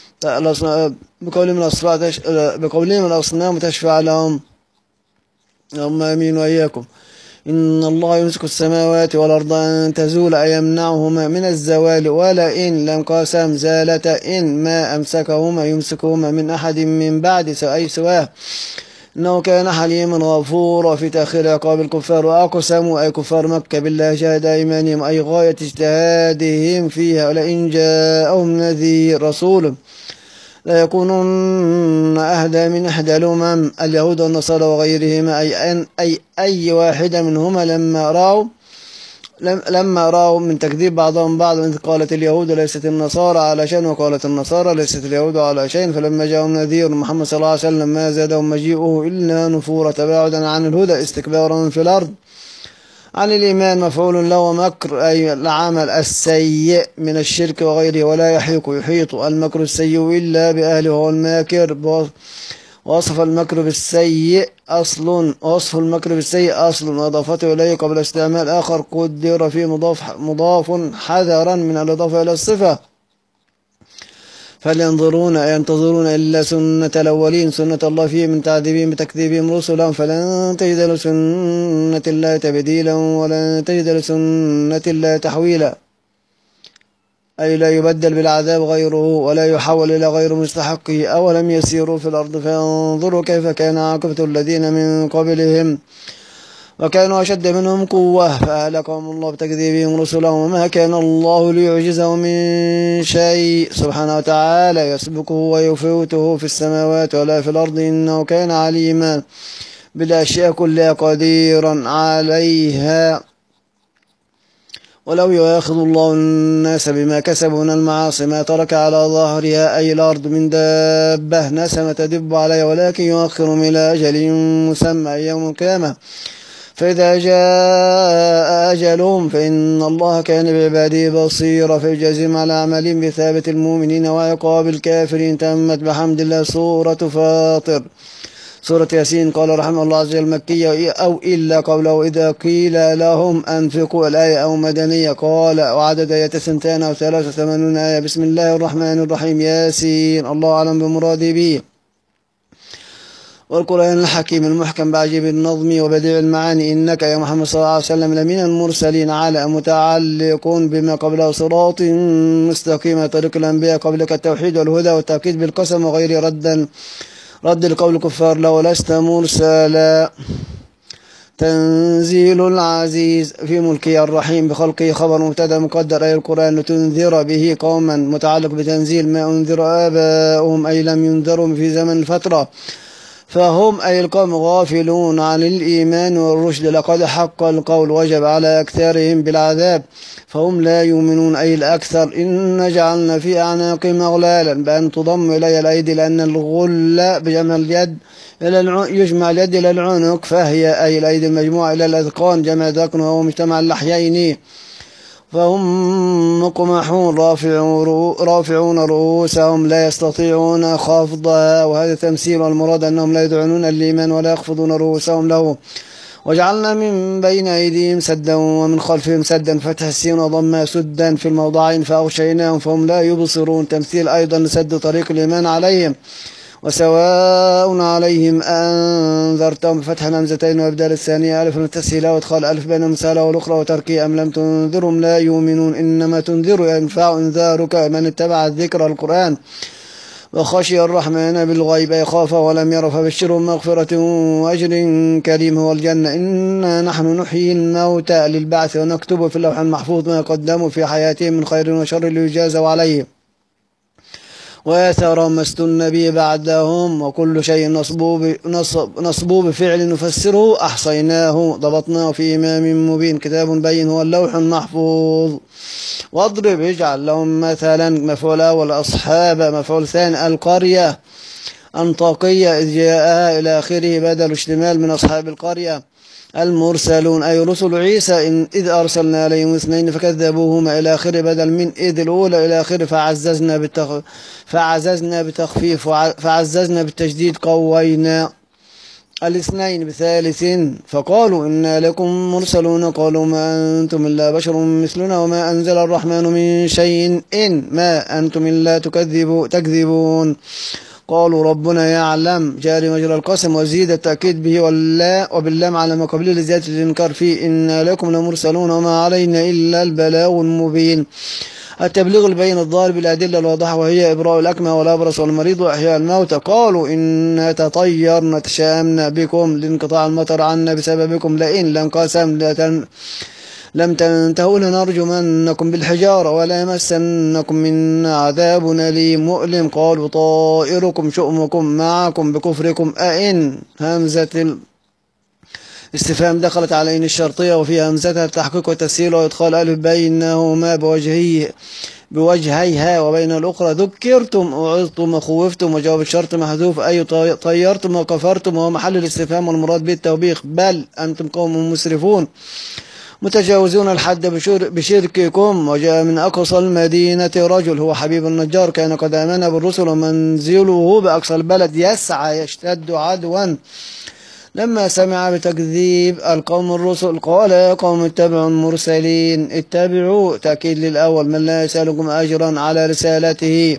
بقولهم بقولهم الأصنام تشفع لهم. اللهم آمين وإياكم. إن الله يمسك السماوات والأرض أن تزول أي يمنعهما من الزوال، ولئن لم قسم زالتا إن ما أمسكهما يمسكهما من أحد من بعد أي سواه إنه كان حليما غفورا في تأخير عقاب الكفار. وأقسموا أي كفار مكة بالله شهد أيمانهم أي غاية اجتهادهم فيها، ولئن جاءهم نذير رسول لا يكونون أهدى من إحدى الأمم اليهود والنصارى وغيرهما أي أن أي أي واحدة منهما لما رأوا لما رأوا من تكذيب بعضهم بعض، إذ قالت اليهود ليست النصارى على شيء وقالت النصارى ليست اليهود على شيء، فلما جاءهم نذير محمد صلى الله عليه وسلم ما زادهم مجيئه إلا نفورا تباعدا عن الهدى استكبارا في الأرض عن الإيمان مفعول له. ومكر أي العمل السيء من الشرك وغيره، ولا يحيق يحيط المكر السيء إلا بأهله وهو الماكر. وصف المكر بالسيء أصل وصف المكر بالسيء أصل وإضافته إليه قبل استعمال آخر قدر فيه مضاف مضاف حذرا من الإضافة إلى الصفة. فلينظرون ينتظرون إلا سنة الأولين سنة الله فيه من تعذيبهم بتكذيبهم رسلهم فلن تجد لسنة الله تبديلا ولن تجد لسنة الله تحويلا أي لا يبدل بالعذاب غيره ولا يحول إلى غير مستحقه. أولم يسيروا في الأرض فينظروا كيف كان عاقبة الذين من قبلهم وكانوا أشد منهم قوة فأهلكهم الله بتكذيبهم رسلهم وما كان الله ليعجزه من شيء سبحانه وتعالى يسبقه ويفوته في السماوات ولا في الأرض إنه كان عليما بالأشياء كلها قديرا عليها. ولو يؤاخذ الله الناس بما كسبوا من المعاصي ما ترك على ظهرها أي الأرض من دابة نسمة تدب عليها ولكن يؤخرهم إلى أجل مسمى يوم القيامة فإذا جاء أجلهم فإن الله كان بعباده بصيرا فيجازم على أعمالهم بثابت المؤمنين وعقاب الكافرين. تمت بحمد الله سورة فاطر. سورة ياسين قال رحمه الله عز وجل مكية أو إلا قوله إذا قيل لهم أنفقوا الآية أو مدنية قال وعدد آيات سنتين أو ثلاثة وثمانون آية. بسم الله الرحمن الرحيم ياسين الله أعلم بمراده به. والقرآن الحكيم المحكم بعجيب النظم وبديع المعاني إنك يا محمد صلى الله عليه وسلم لمن المرسلين على متعلق بما قبله صراط مستقيم طريق الأنبياء قبلك التوحيد والهدى والتأكيد بالقسم وغير ردا رد القول الكفار لو لست مرسلا. تنزيل العزيز في ملكه الرحيم بخلقه خبر مبتدا مقدر أي القرآن لتنذر به قوما متعلق بتنزيل ما أنذر آباؤهم أي لم ينذروا في زمن الفترة فهم أي القوم غافلون عن الإيمان والرشد لقد حق القول وجب على أكثرهم بالعذاب فهم لا يؤمنون أي الأكثر إن جعلنا في أعناقهم أغلالا بأن تضم إلي الأيدي لأن الغل بجمع اليد إلى يجمع اليد إلى العنق فهي أي الأيدي المجموعة إلى الأذقان جمع ذقن وهو مجتمع اللحيين فهم مقمحون رافعون رؤوسهم لا يستطيعون خفضها وهذا تمثيل والمراد أنهم لا يدعنون الإيمان ولا يخفضون رؤوسهم له وجعلنا من بين أيديهم سدا ومن خلفهم سدا فتح السين وضم سدا في الموضعين فأغشيناهم فهم لا يبصرون تمثيل أيضا لسد طريق الإيمان عليهم وسواء عليهم أنذرتهم بفتح الهمزتين وإبدال الثانية ألف التسهيلة وإدخال ألف بين المسألة والأخرى وتركي أم لم تنذرهم لا يؤمنون إنما تنذر ينفع إنذارك من اتبع الذكر القرآن وخشي الرحمن بالغيب أي خاف ولم ير فبشرهم مغفرة وأجر كريم هو الجنة إنا نحن نحيي الموتى للبعث ونكتب في اللوح المحفوظ ما قدموا في حياتهم من خير وشر ليجازوا عليه وآثر ما استن به بعدهم وكل شيء نصبوه نصب نصبوه بفعل نفسره أحصيناه ضبطناه في إمام مبين كتاب بين هو اللوح المحفوظ واضرب اجعل لهم مثلا مفعول أول أصحاب مفعول ثاني القرية أنطاكية إذ جاءها إلى آخره بدل اشتمال من أصحاب القرية المرسلون أي رسل عيسى إن إذ أرسلنا عليهم اثنين فكذبوهما إلى آخره بدل من إذ الأولى إلى آخره فعززنا بالتخ... فعززنا بتخفيف فعززنا بالتجديد قوينا الاثنين بثالث فقالوا إنا لكم مرسلون قالوا ما أنتم إلا بشر مثلنا وما أنزل الرحمن من شيء إن ما أنتم إلا تكذبوا تكذبون قالوا ربنا يعلم جاري مجرى القسم وزيد التأكيد به واللا وباللام على ما قبله لزيادة الإنكار فيه إنا لكم لمرسلون وما علينا إلا البلاغ المبين التبليغ البين الظاهر بالأدلة الواضحة وهي إبراء الأكمى والأبرص والمريض وإحياء الموتى قالوا إنا تطيرنا تشاءمنا بكم لانقطاع المطر عنا بسببكم لئن لم قسم لم تنتهوا لنرجمنكم بالحجارة ولا يمسنكم منا عذاب أليم مؤلم قالوا طائركم شؤمكم معكم بكفركم أئن همزة الاستفهام دخلت على إن الشرطية وفيها همزتها التحقيق والتسهيل وإدخال ألف بينهما بوجهيه بوجهيها وبين الأخرى ذكرتم وعظتم وخوفتم وجواب الشرط محذوف أي طيرتم وكفرتم وهو محل الاستفهام والمراد به التوبيخ بل أنتم قوم مسرفون متجاوزون الحد بشرككم وجاء من أقصى المدينة رجل هو حبيب النجار كان قد آمن بالرسل ومنزله بأقصى البلد يسعى يشتد عدوا لما سمع بتكذيب القوم الرسل قال يا قوم اتبعوا المرسلين اتبعوا تأكيد للأول من لا يسألكم أجرا على رسالته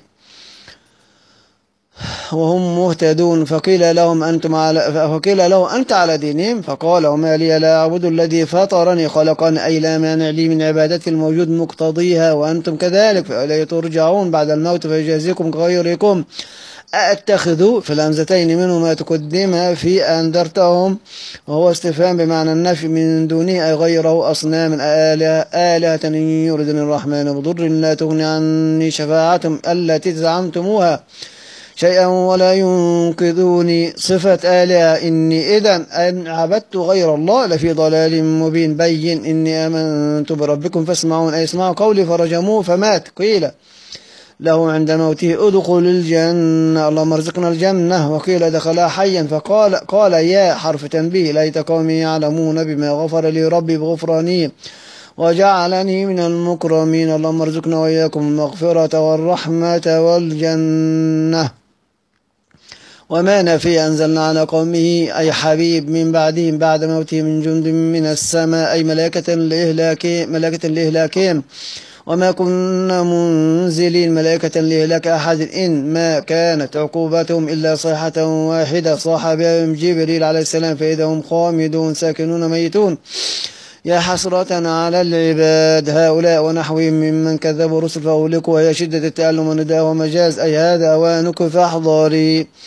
وهم مهتدون فقيل لهم أنتم على فقيل له أنت على دينهم فقال وما لي لا أعبد الذي فطرني خلقني أي لا مانع لي من عبادتي الموجود مقتضيها وأنتم كذلك فإليه ترجعون بعد الموت فيجازيكم غيركم أتخذوا في الهمزتين منه ما تقدمها في أنذرتهم وهو استفهام بمعنى النفي من دونه أي غيره أصنام آلهة آلهة إن يردني الرحمن بضر لا تغني عني شفاعتهم التي زعمتموها شيئا ولا ينقذوني صفة آلهة إني إذا أن عبدت غير الله لفي ضلال مبين بين إني آمنت بربكم فاسمعون أي اسمعوا قولي فرجموه فمات قيل له عند موته ادخل الجنة اللهم ارزقنا الجنة وقيل دخلها حيا فقال قال يا حرف تنبيه ليت قومي يعلمون بما غفر لي ربي بغفراني وجعلني من المكرمين اللهم ارزقنا وإياكم المغفرة والرحمة والجنة وما نفي أنزلنا على قومه أي حبيب من بعدهم بعد موته من جند من السماء أي ملائكة لإهلاكهم ملائكة لإهلاكهم وما كنا منزلين ملائكة لإهلاك أحد إن ما كانت عقوبتهم إلا صيحة واحدة صاح بهم جبريل عليه السلام فإذا هم خامدون ساكنون ميتون يا حسرة على العباد هؤلاء ونحوهم ممن كذبوا رسل فأهلكوا وهي شدة التألم ونداء ومجاز أي هذا أوانك فاحضري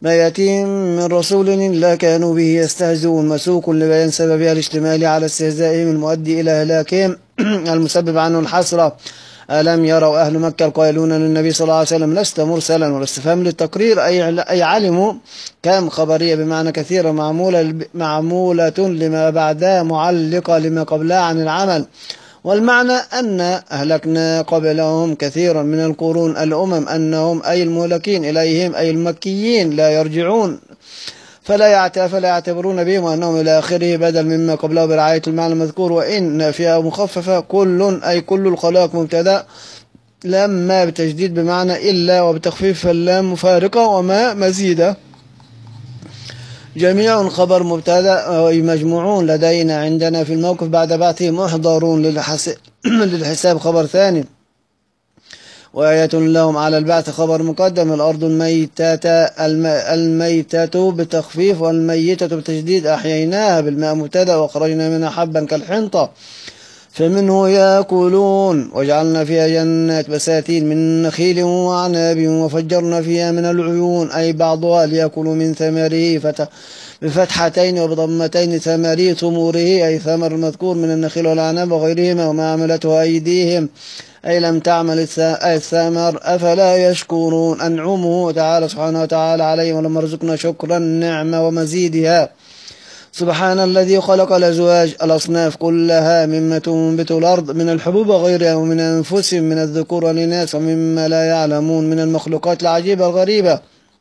ما يأتيهم من رسول إلا كانوا به يستهزئون، مسوق لبيان سببها الاشتمال على استهزائهم المؤدي إلى هلاكهم المسبب عنه الحسرة. ألم يروا أهل مكة القائلون للنبي صلى الله عليه وسلم لست مرسلا، والاستفهام للتقرير أي أي علموا كم خبرية بمعنى كثيرة معمولة معمولة لما بعدها معلقة لما قبلها عن العمل، والمعنى أن أهلكنا قبلهم كثيرا من القرون الأمم أنهم أي المهلكين إليهم أي المكيين لا يرجعون فلا فلا يعتبرون بهم وأنهم إلى آخره بدل مما قبله برعاية المعنى المذكور. وإن فيها مخففة كل أي كل الخلائق مبتدأ لما بتجديد بمعنى إلا وبتخفيف اللام مفارقة وما مزيدة. جميع خبر مبتدأ مجموعون لدينا عندنا في الموقف بعد بعثه محضرون للحساب خبر ثاني. وآية لهم على البعث خبر مقدم. الأرض الميتة الميتة بتخفيف والميتة بتجديد أحييناها بالماء مبتدأ وأخرجنا منها حبا كالحنطة فمنه يأكلون وجعلنا فيها جنات بساتين من نخيل وعناب وفجرنا فيها من العيون أي بعضها ليأكلوا من ثمره فتح بفتحتين وبضمتين ثمره ثموره أي ثمر المذكور من النخيل والعناب وغيرهما وما عملته أيديهم أي لم تعمل الثمر أفلا يشكرون أنعمه تعالى سبحانه وتعالى عليهم ولما رزقنا شكرا النعمة ومزيدها. سبحان الذي خلق الأزواج الأصناف كلها مما تنبت الأرض من الحبوب وغيرها ومن أنفسهم من الذكور والإناث ومما لا يعلمون من المخلوقات العجيبة الغريبة.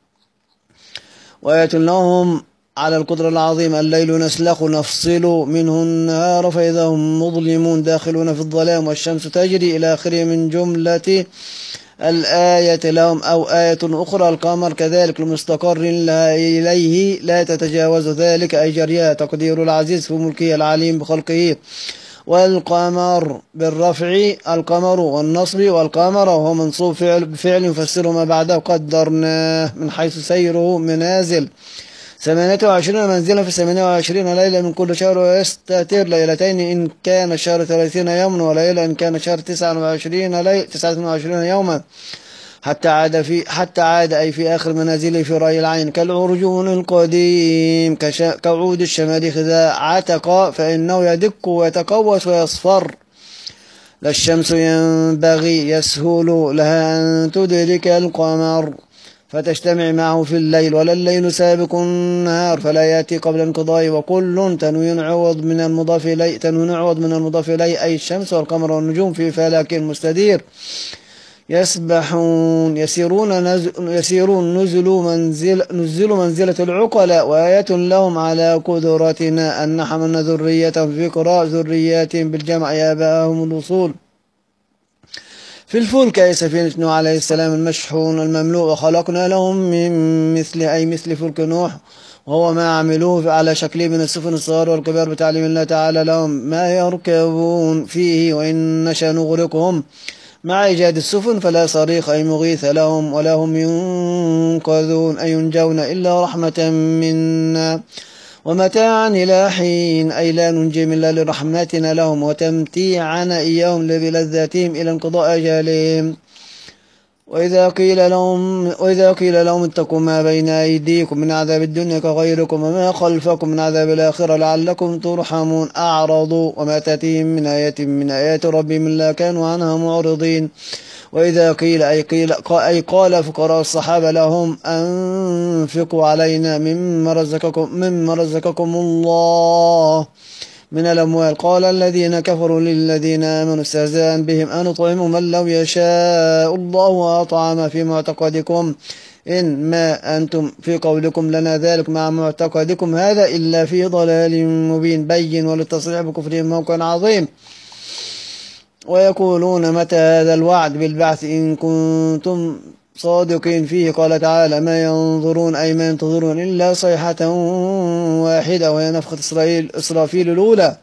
وآية لهم على القدرة العظيمة الليل نسلخ نفصل منه النهار فإذا هم مظلمون داخلون في الظلام والشمس تجري إلى آخره من جملة الآية لهم. أو آية أخرى القمر كذلك المستقر إليه لا تتجاوز ذلك أي جريها تقدير العزيز في ملكه العليم بخلقه. والقمر بالرفع القمر والنصب والقمر وهو منصوب فعل بفعل يفسر ما بعده قدرناه من حيث سيره منازل ثمانية وعشرين منزلا في ثمانية وعشرين ليلة من كل شهر ويستتر ليلتين إن كان الشهر ثلاثين يوما وليلة إن كان الشهر تسعة وعشرين ليلة تسعة وعشرين يوما حتى عاد في حتى عاد أي في آخر منازله في رأي العين كالعرجون القديم كعود الشماريخ إذا عتق فإنه يدق ويتقوس ويصفر. لا الشمس ينبغي يسهل لها أن تدرك القمر فتجتمع معه في الليل ولا الليل سابق النهار فلا يأتي قبل انقضاء. وكل تنوين عوض من المضاف إليه تنوين عوض من المضاف إليه أي الشمس والقمر والنجوم في فلك مستدير يسبحون يسيرون نزل يسيرون نزل منزل نزل منزلة العقلاء. وآية لهم على قدرتنا أن حملنا ذريتهم في قراء ذرياتهم بالجمع آباءهم الوصول في الفلك أي سفينة نوح عليه السلام المشحون المملوء وخلقنا لهم من مثل أي مثل فلك نوح وهو ما عملوه على شكله من السفن الصغار والكبار بتعليم الله تعالى لهم ما يركبون فيه وإن نشأ نغرقهم مع إيجاد السفن فلا صريخ أي مغيث لهم ولا هم ينقذون أي ينجون إلا رحمة منا ومتاعا إلى حين أي لا ننجي إلا لرحمتنا لهم وتمتيعنا إياهم بلذاتهم إلى انقضاء أجالهم. وإذا قيل لهم وإذا قيل لهم اتقوا ما بين أيديكم من عذاب الدنيا كغيركم وما خلفكم من عذاب الآخرة لعلكم ترحمون أعرضوا وما تأتيهم من آية من آيات ربهم إلا كانوا عنها معرضين. وإذا قيل أي, قيل أي قال فقراء الصحابة لهم أنفقوا علينا مما رزقكم, مما رزقكم الله من الأموال قال الذين كفروا للذين آمنوا استهزاء بهم أنطعم من لو يشاء الله وأطعم في معتقدكم إن ما أنتم في قولكم لنا ذلك مع معتقدكم هذا إلا في ضلال مبين بين وللتصريح بكفرهم موقع عظيم. ويقولون متى هذا الوعد بالبعث إن كنتم صادقين فيه قال تعالى ما ينظرون أي ما ينتظرون إلا صيحة واحدة وهي نفخة إسرائيل إسرافيل الأولى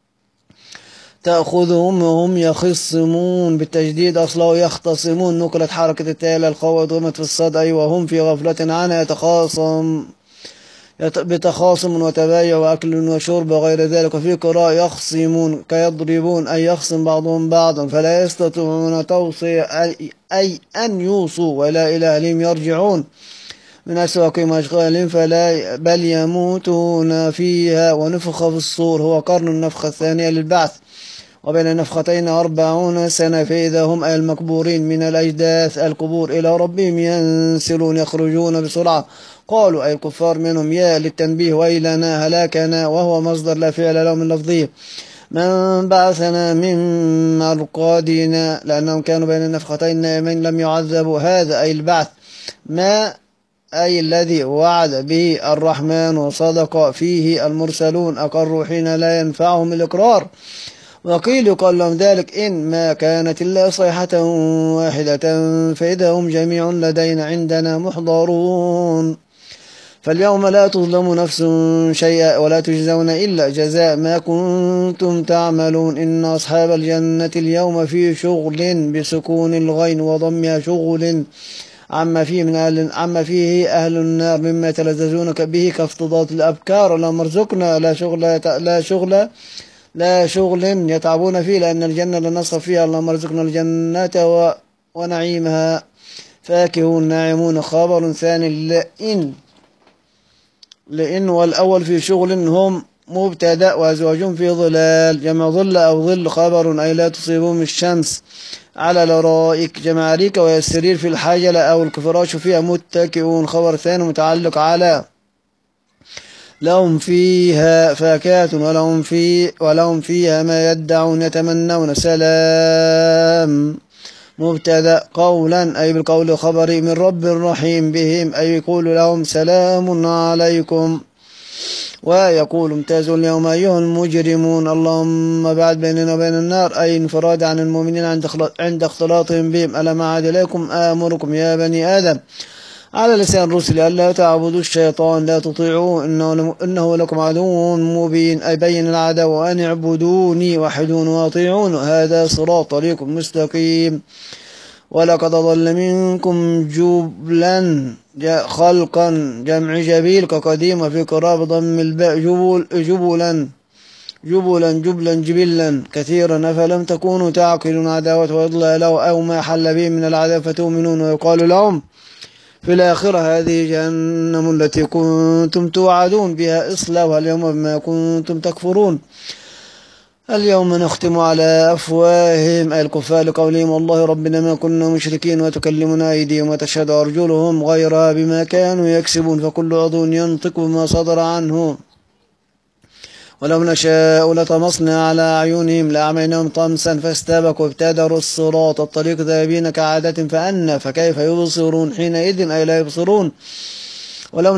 تأخذهم وهم يخصمون بالتجديد أصله يختصمون نقلت حركة التالي الخوة ضمت في الصد أي وهم في غفلة عنها يتخاصم بتخاصم وتبايع وأكل وشرب وغير ذلك. وفي قراءة يخصمون كيضربون أي يخصم بعضهم بعضا فلا يستطيعون توصي أي أن يوصوا ولا إلى أهلهم يرجعون من أسواق وأشغال فلا بل يموتون فيها. ونفخ في الصور هو قرن النفخة الثانية للبعث، وبين النفختين أربعون سنة فإذا هم المكبورين من الأجداث القبور إلى ربهم ينسلون يخرجون بسرعة. قالوا أي الكفار منهم يا للتنبيه ويلنا هلاكنا، وهو مصدر لا فعل له من لفظه من بعثنا من مرقادنا، لأنهم كانوا بين النفختين نائمين لم يعذبوا. هذا أي البعث ما أي الذي وعد به الرحمن وصدق فيه المرسلون أقروا حين لا ينفعهم الإقرار. وقيل يقال لهم ذلك إن ما كانت إلا صيحة واحدة فإذا هم جميع لدينا عندنا محضرون. فاليوم لا تظلم نفس شيئا ولا تجزون إلا جزاء ما كنتم تعملون. إن أصحاب الجنة اليوم في شغل بسكون الغين وضمها شغل عما فيه من أهل عما فيه أهل النار مما يتلذذون به كافتضاض الأبكار. اللهم ارزقنا لا شغل لا شغل لا شغل يتعبون فيه، لأن الجنة لا نصف فيها. اللهم ارزقنا الجنة و... ونعيمها. فاكهون ناعمون خبر ثاني لئن لئن والأول في شغل هم مبتدأ وأزواجهم في ظلال جمع ظل أو ظل خبر أي لا تصيبهم الشمس على الأرائك جمع أريكة، والسرير في الحجلة أو الفراش فيها متكئون خبر ثاني متعلق على لهم فيها فاكهة ولهم في ولهم فيها ما يدعون يتمنون. سلام مبتدأ قولا أي بالقول خبري من رب رحيم بهم أي يقول لهم سلام عليكم. ويقول امتازوا اليوم أيها المجرمون. اللهم بعد بيننا وبين النار أي انفراد عن المؤمنين عند اختلاطهم بهم. ألم أعد إليكم آمركم يا بني آدم على لسان رسل ألا تعبدوا الشيطان لا تطيعوه إنه, إنه لكم عدو مبين أي بين العدو وأن اعبدوني وحدون واطيعون هذا صراط طريق مستقيم. ولقد ضل منكم جبلا خلقا جمع جبيل كقديم وفي قراب ضم الباء جبل جبلا جبلا جبلا جبلا كثيرا أفلم تكونوا تعقلون عداوة وإضلاله له أو ما حل به من العذاب فتؤمنون. ويقال لهم في الآخرة هذه جهنم التي كنتم توعدون بها اصلوها اليوم بما كنتم تكفرون. اليوم نختم على أفواههم أي الكفار لقولهم والله ربنا ما كنا مشركين وتكلمنا أيديهم وتشهد أرجلهم غيرها بما كانوا يكسبون. فكل عضو ينطق بما صدر عنه. ولو نشاء لطمسنا على أعينهم لأعميناهم طمسا فاستبقوا ابتدروا الصراط الطريق ذاهبين كعادة فأنى فكيف يبصرون حينئذ أي لا يبصرون. ولو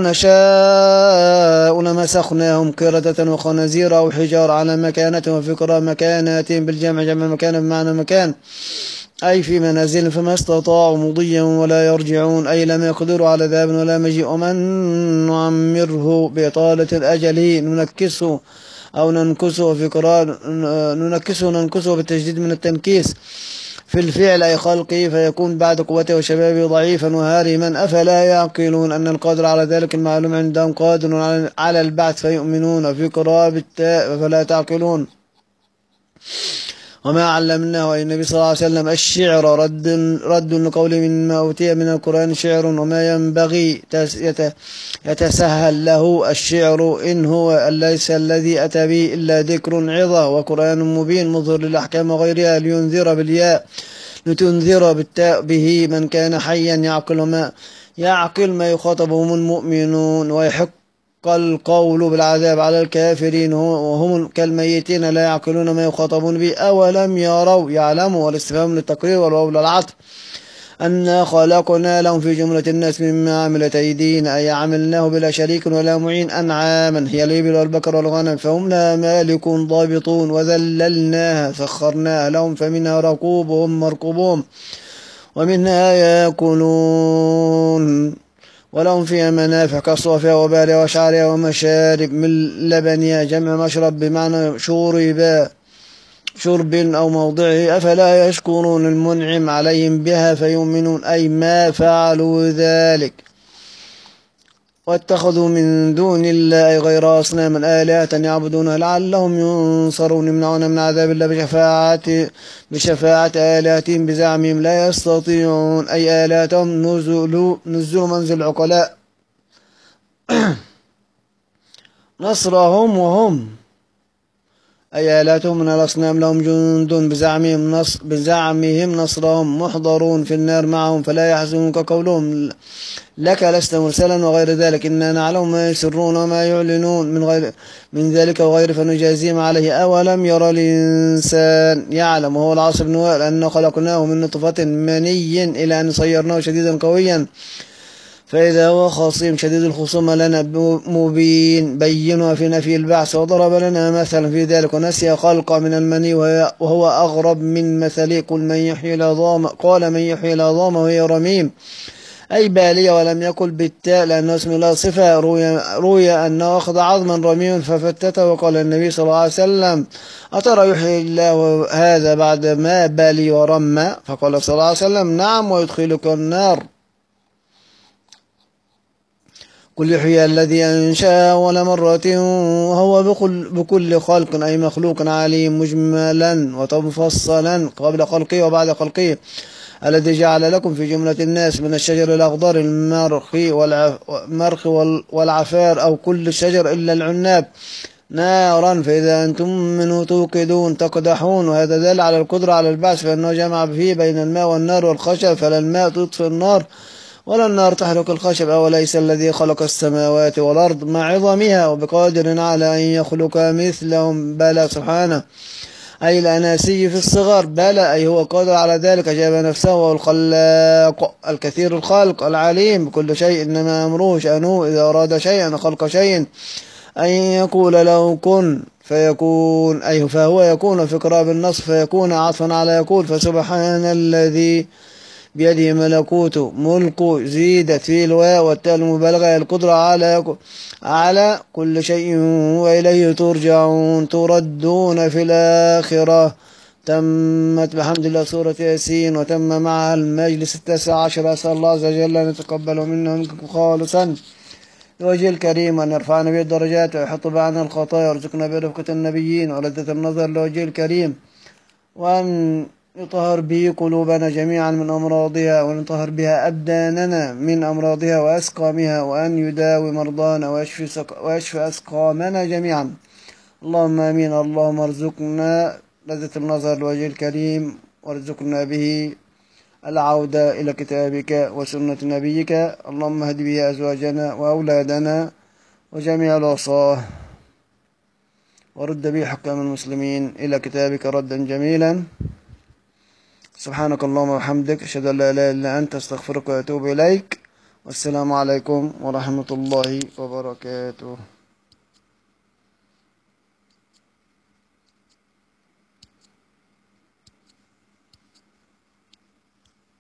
نشاء لمسخناهم قردة وخنازير أو حجار على مكانتهم وفكرة مكاناتهم بالجمع جمع مكان بمعنى مكان أي في منازل فما استطاعوا مضيا ولا يرجعون أي لم يقدروا على ذهاب ولا مجيء. ومن نعمره بإطالة الأجل ننكسه أو ننكسه في قراءة ننكسه ننكسه بالتجديد من التنكيس في الفعل أي خلقه فيكون بعد قوته وشبابه ضعيفا وهارما. أفلا يعقلون أن القادر على ذلك المعلوم عندهم قادر على البعث فيؤمنون في قراءة بالتاء فلا تعقلون. وما علمناه أي النبي صلى الله عليه وسلم الشعر رد رد لقوله مما أوتي من القرآن شعر وما ينبغي يتسهل له الشعر إن هو ليس الذي أتى به إلا ذكر عظة وقرآن مبين مظهر للأحكام وغيرها لينذر بالياء لتنذر بالتاء به من كان حيا يعقل ما يعقل ما يخاطبهم المؤمنون. ويحق القول بالعذاب على الكافرين وهم كالميتين لا يعقلون ما يخاطبون به. أولم يروا يعلموا والاستفهام للتقرير والواو للعطف أنا خلقنا لهم في جملة الناس مما عملت أيدينا أي عملناه بلا شريك ولا معين أنعاما هي الإبل والبقر والغنم فهم لا مالكون ضابطون وذللناها سخرناها لهم فمنها ركوبهم مركوبهم ومنها يأكلون ولهم فيها منافع كالصوفها وبارها وشعرها ومشارب من لبنها جمع مشرب بمعنى شوربا شرب أو موضعه. أفلا يشكرون المنعم عليهم بها فيؤمنون أي ما فعلوا ذلك. واتخذوا من دون الله غير أصناما آلهة يعبدونها لعلهم ينصرون يمنعون من عذاب الله بشفاعة بشفاعة آلهتهم بزعمهم لا يستطيعون أي آلهتهم نزلوا نزلوا منزل العقلاء نصرهم وهم أي آلاتهم من الأصنام لهم جند بزعمهم, نص بزعمهم نصرهم محضرون في النار معهم فلا يحزنك قولهم لك لست مرسلا وغير ذلك إنا نعلم ما يسرون وما يعلنون من غير من ذلك وغير فنجازيهم عليه. أولم يرى الإنسان يعلم وهو العاص بن وائل أن خلقناه من نطفة مني إلى أن صيرناه شديدا قويا فإذا هو خصيم شديد الخصومة لنا مبين بينها في نفي البعث وضرب لنا مثلا في ذلك ونسي خلق من المني وهو أغرب من مثلي قل من يحيي العظام قال من يحيي العظام وهي رميم أي بالية ولم يقل بالتاء لأنه اسم الله صفة. روي, روي أنه أخذ عظما رميما ففتته وقال النبي صلى الله عليه وسلم أترى يحيي الله هذا بعد ما بالي ورمى فقال صلى الله عليه وسلم نعم ويدخلك النار. قل يحيي الذي أنشأ أول مرة وهو بكل, بكل خلق أي مخلوق عليم مجملا ومفصلا قبل خلقه وبعد خلقه الذي جعل لكم في جملة الناس من الشجر الأخضر المرخي والمرخ والعفار أو كل الشجر إلا العناب نارا فإذا أنتم منه توقدون تقدحون وهذا دل على القدرة على البعث فإنه جمع فيه بين الماء والنار والخشب فلا الماء تطفئ النار ولا النار تحرق الخشب أوليس الذي خلق السماوات والأرض مع عظمها وبقادر على أن يخلق مثلهم بلى سبحانه أي الأناسي في الصغر بلى أي هو قادر على ذلك جاب نفسه وهو الخلاق الكثير الخلق العليم بكل شيء إنما أمره شأنه إذا أراد شيئا خلق شيء أن يقول له كن فيكون أي فهو يكون في قراءة بالنص فيكون عطفا على يقول فسبحان الذي بيده ملكوت ملك زيدت فيه الواو والتاء المبالغة القدرة على على كل شيء وإليه ترجعون تردون في الآخرة. تمت بحمد الله سورة ياسين وتم معها المجلس التاسع عشر. أسأل الله عز وجل أن يتقبل منا ومنكم خالصا لوجه الكريم وأن يرفعنا به الدرجات ويحط بعنا الخطايا ويرزقنا برفقة النبيين ولذة النظر لوجه الكريم وأن يطهر به قلوبنا جميعا من أمراضها وأن يطهر بها أبداننا من أمراضها وأسقامها وأن يداوي مرضانا ويشفي, سق... ويشفي أسقامنا جميعا. اللهم آمين. اللهم ارزقنا لذة النظر لوجه الكريم وارزقنا به العودة إلى كتابك وسنة نبيك. اللهم اهد به أزواجنا وأولادنا وجميع العصاة ورد به حكام المسلمين إلى كتابك ردا جميلا. سبحانك اللهم وبحمدك أشهد أن لا إله إلا أنت أستغفرك وأتوب إليك والسلام عليكم ورحمة الله وبركاته.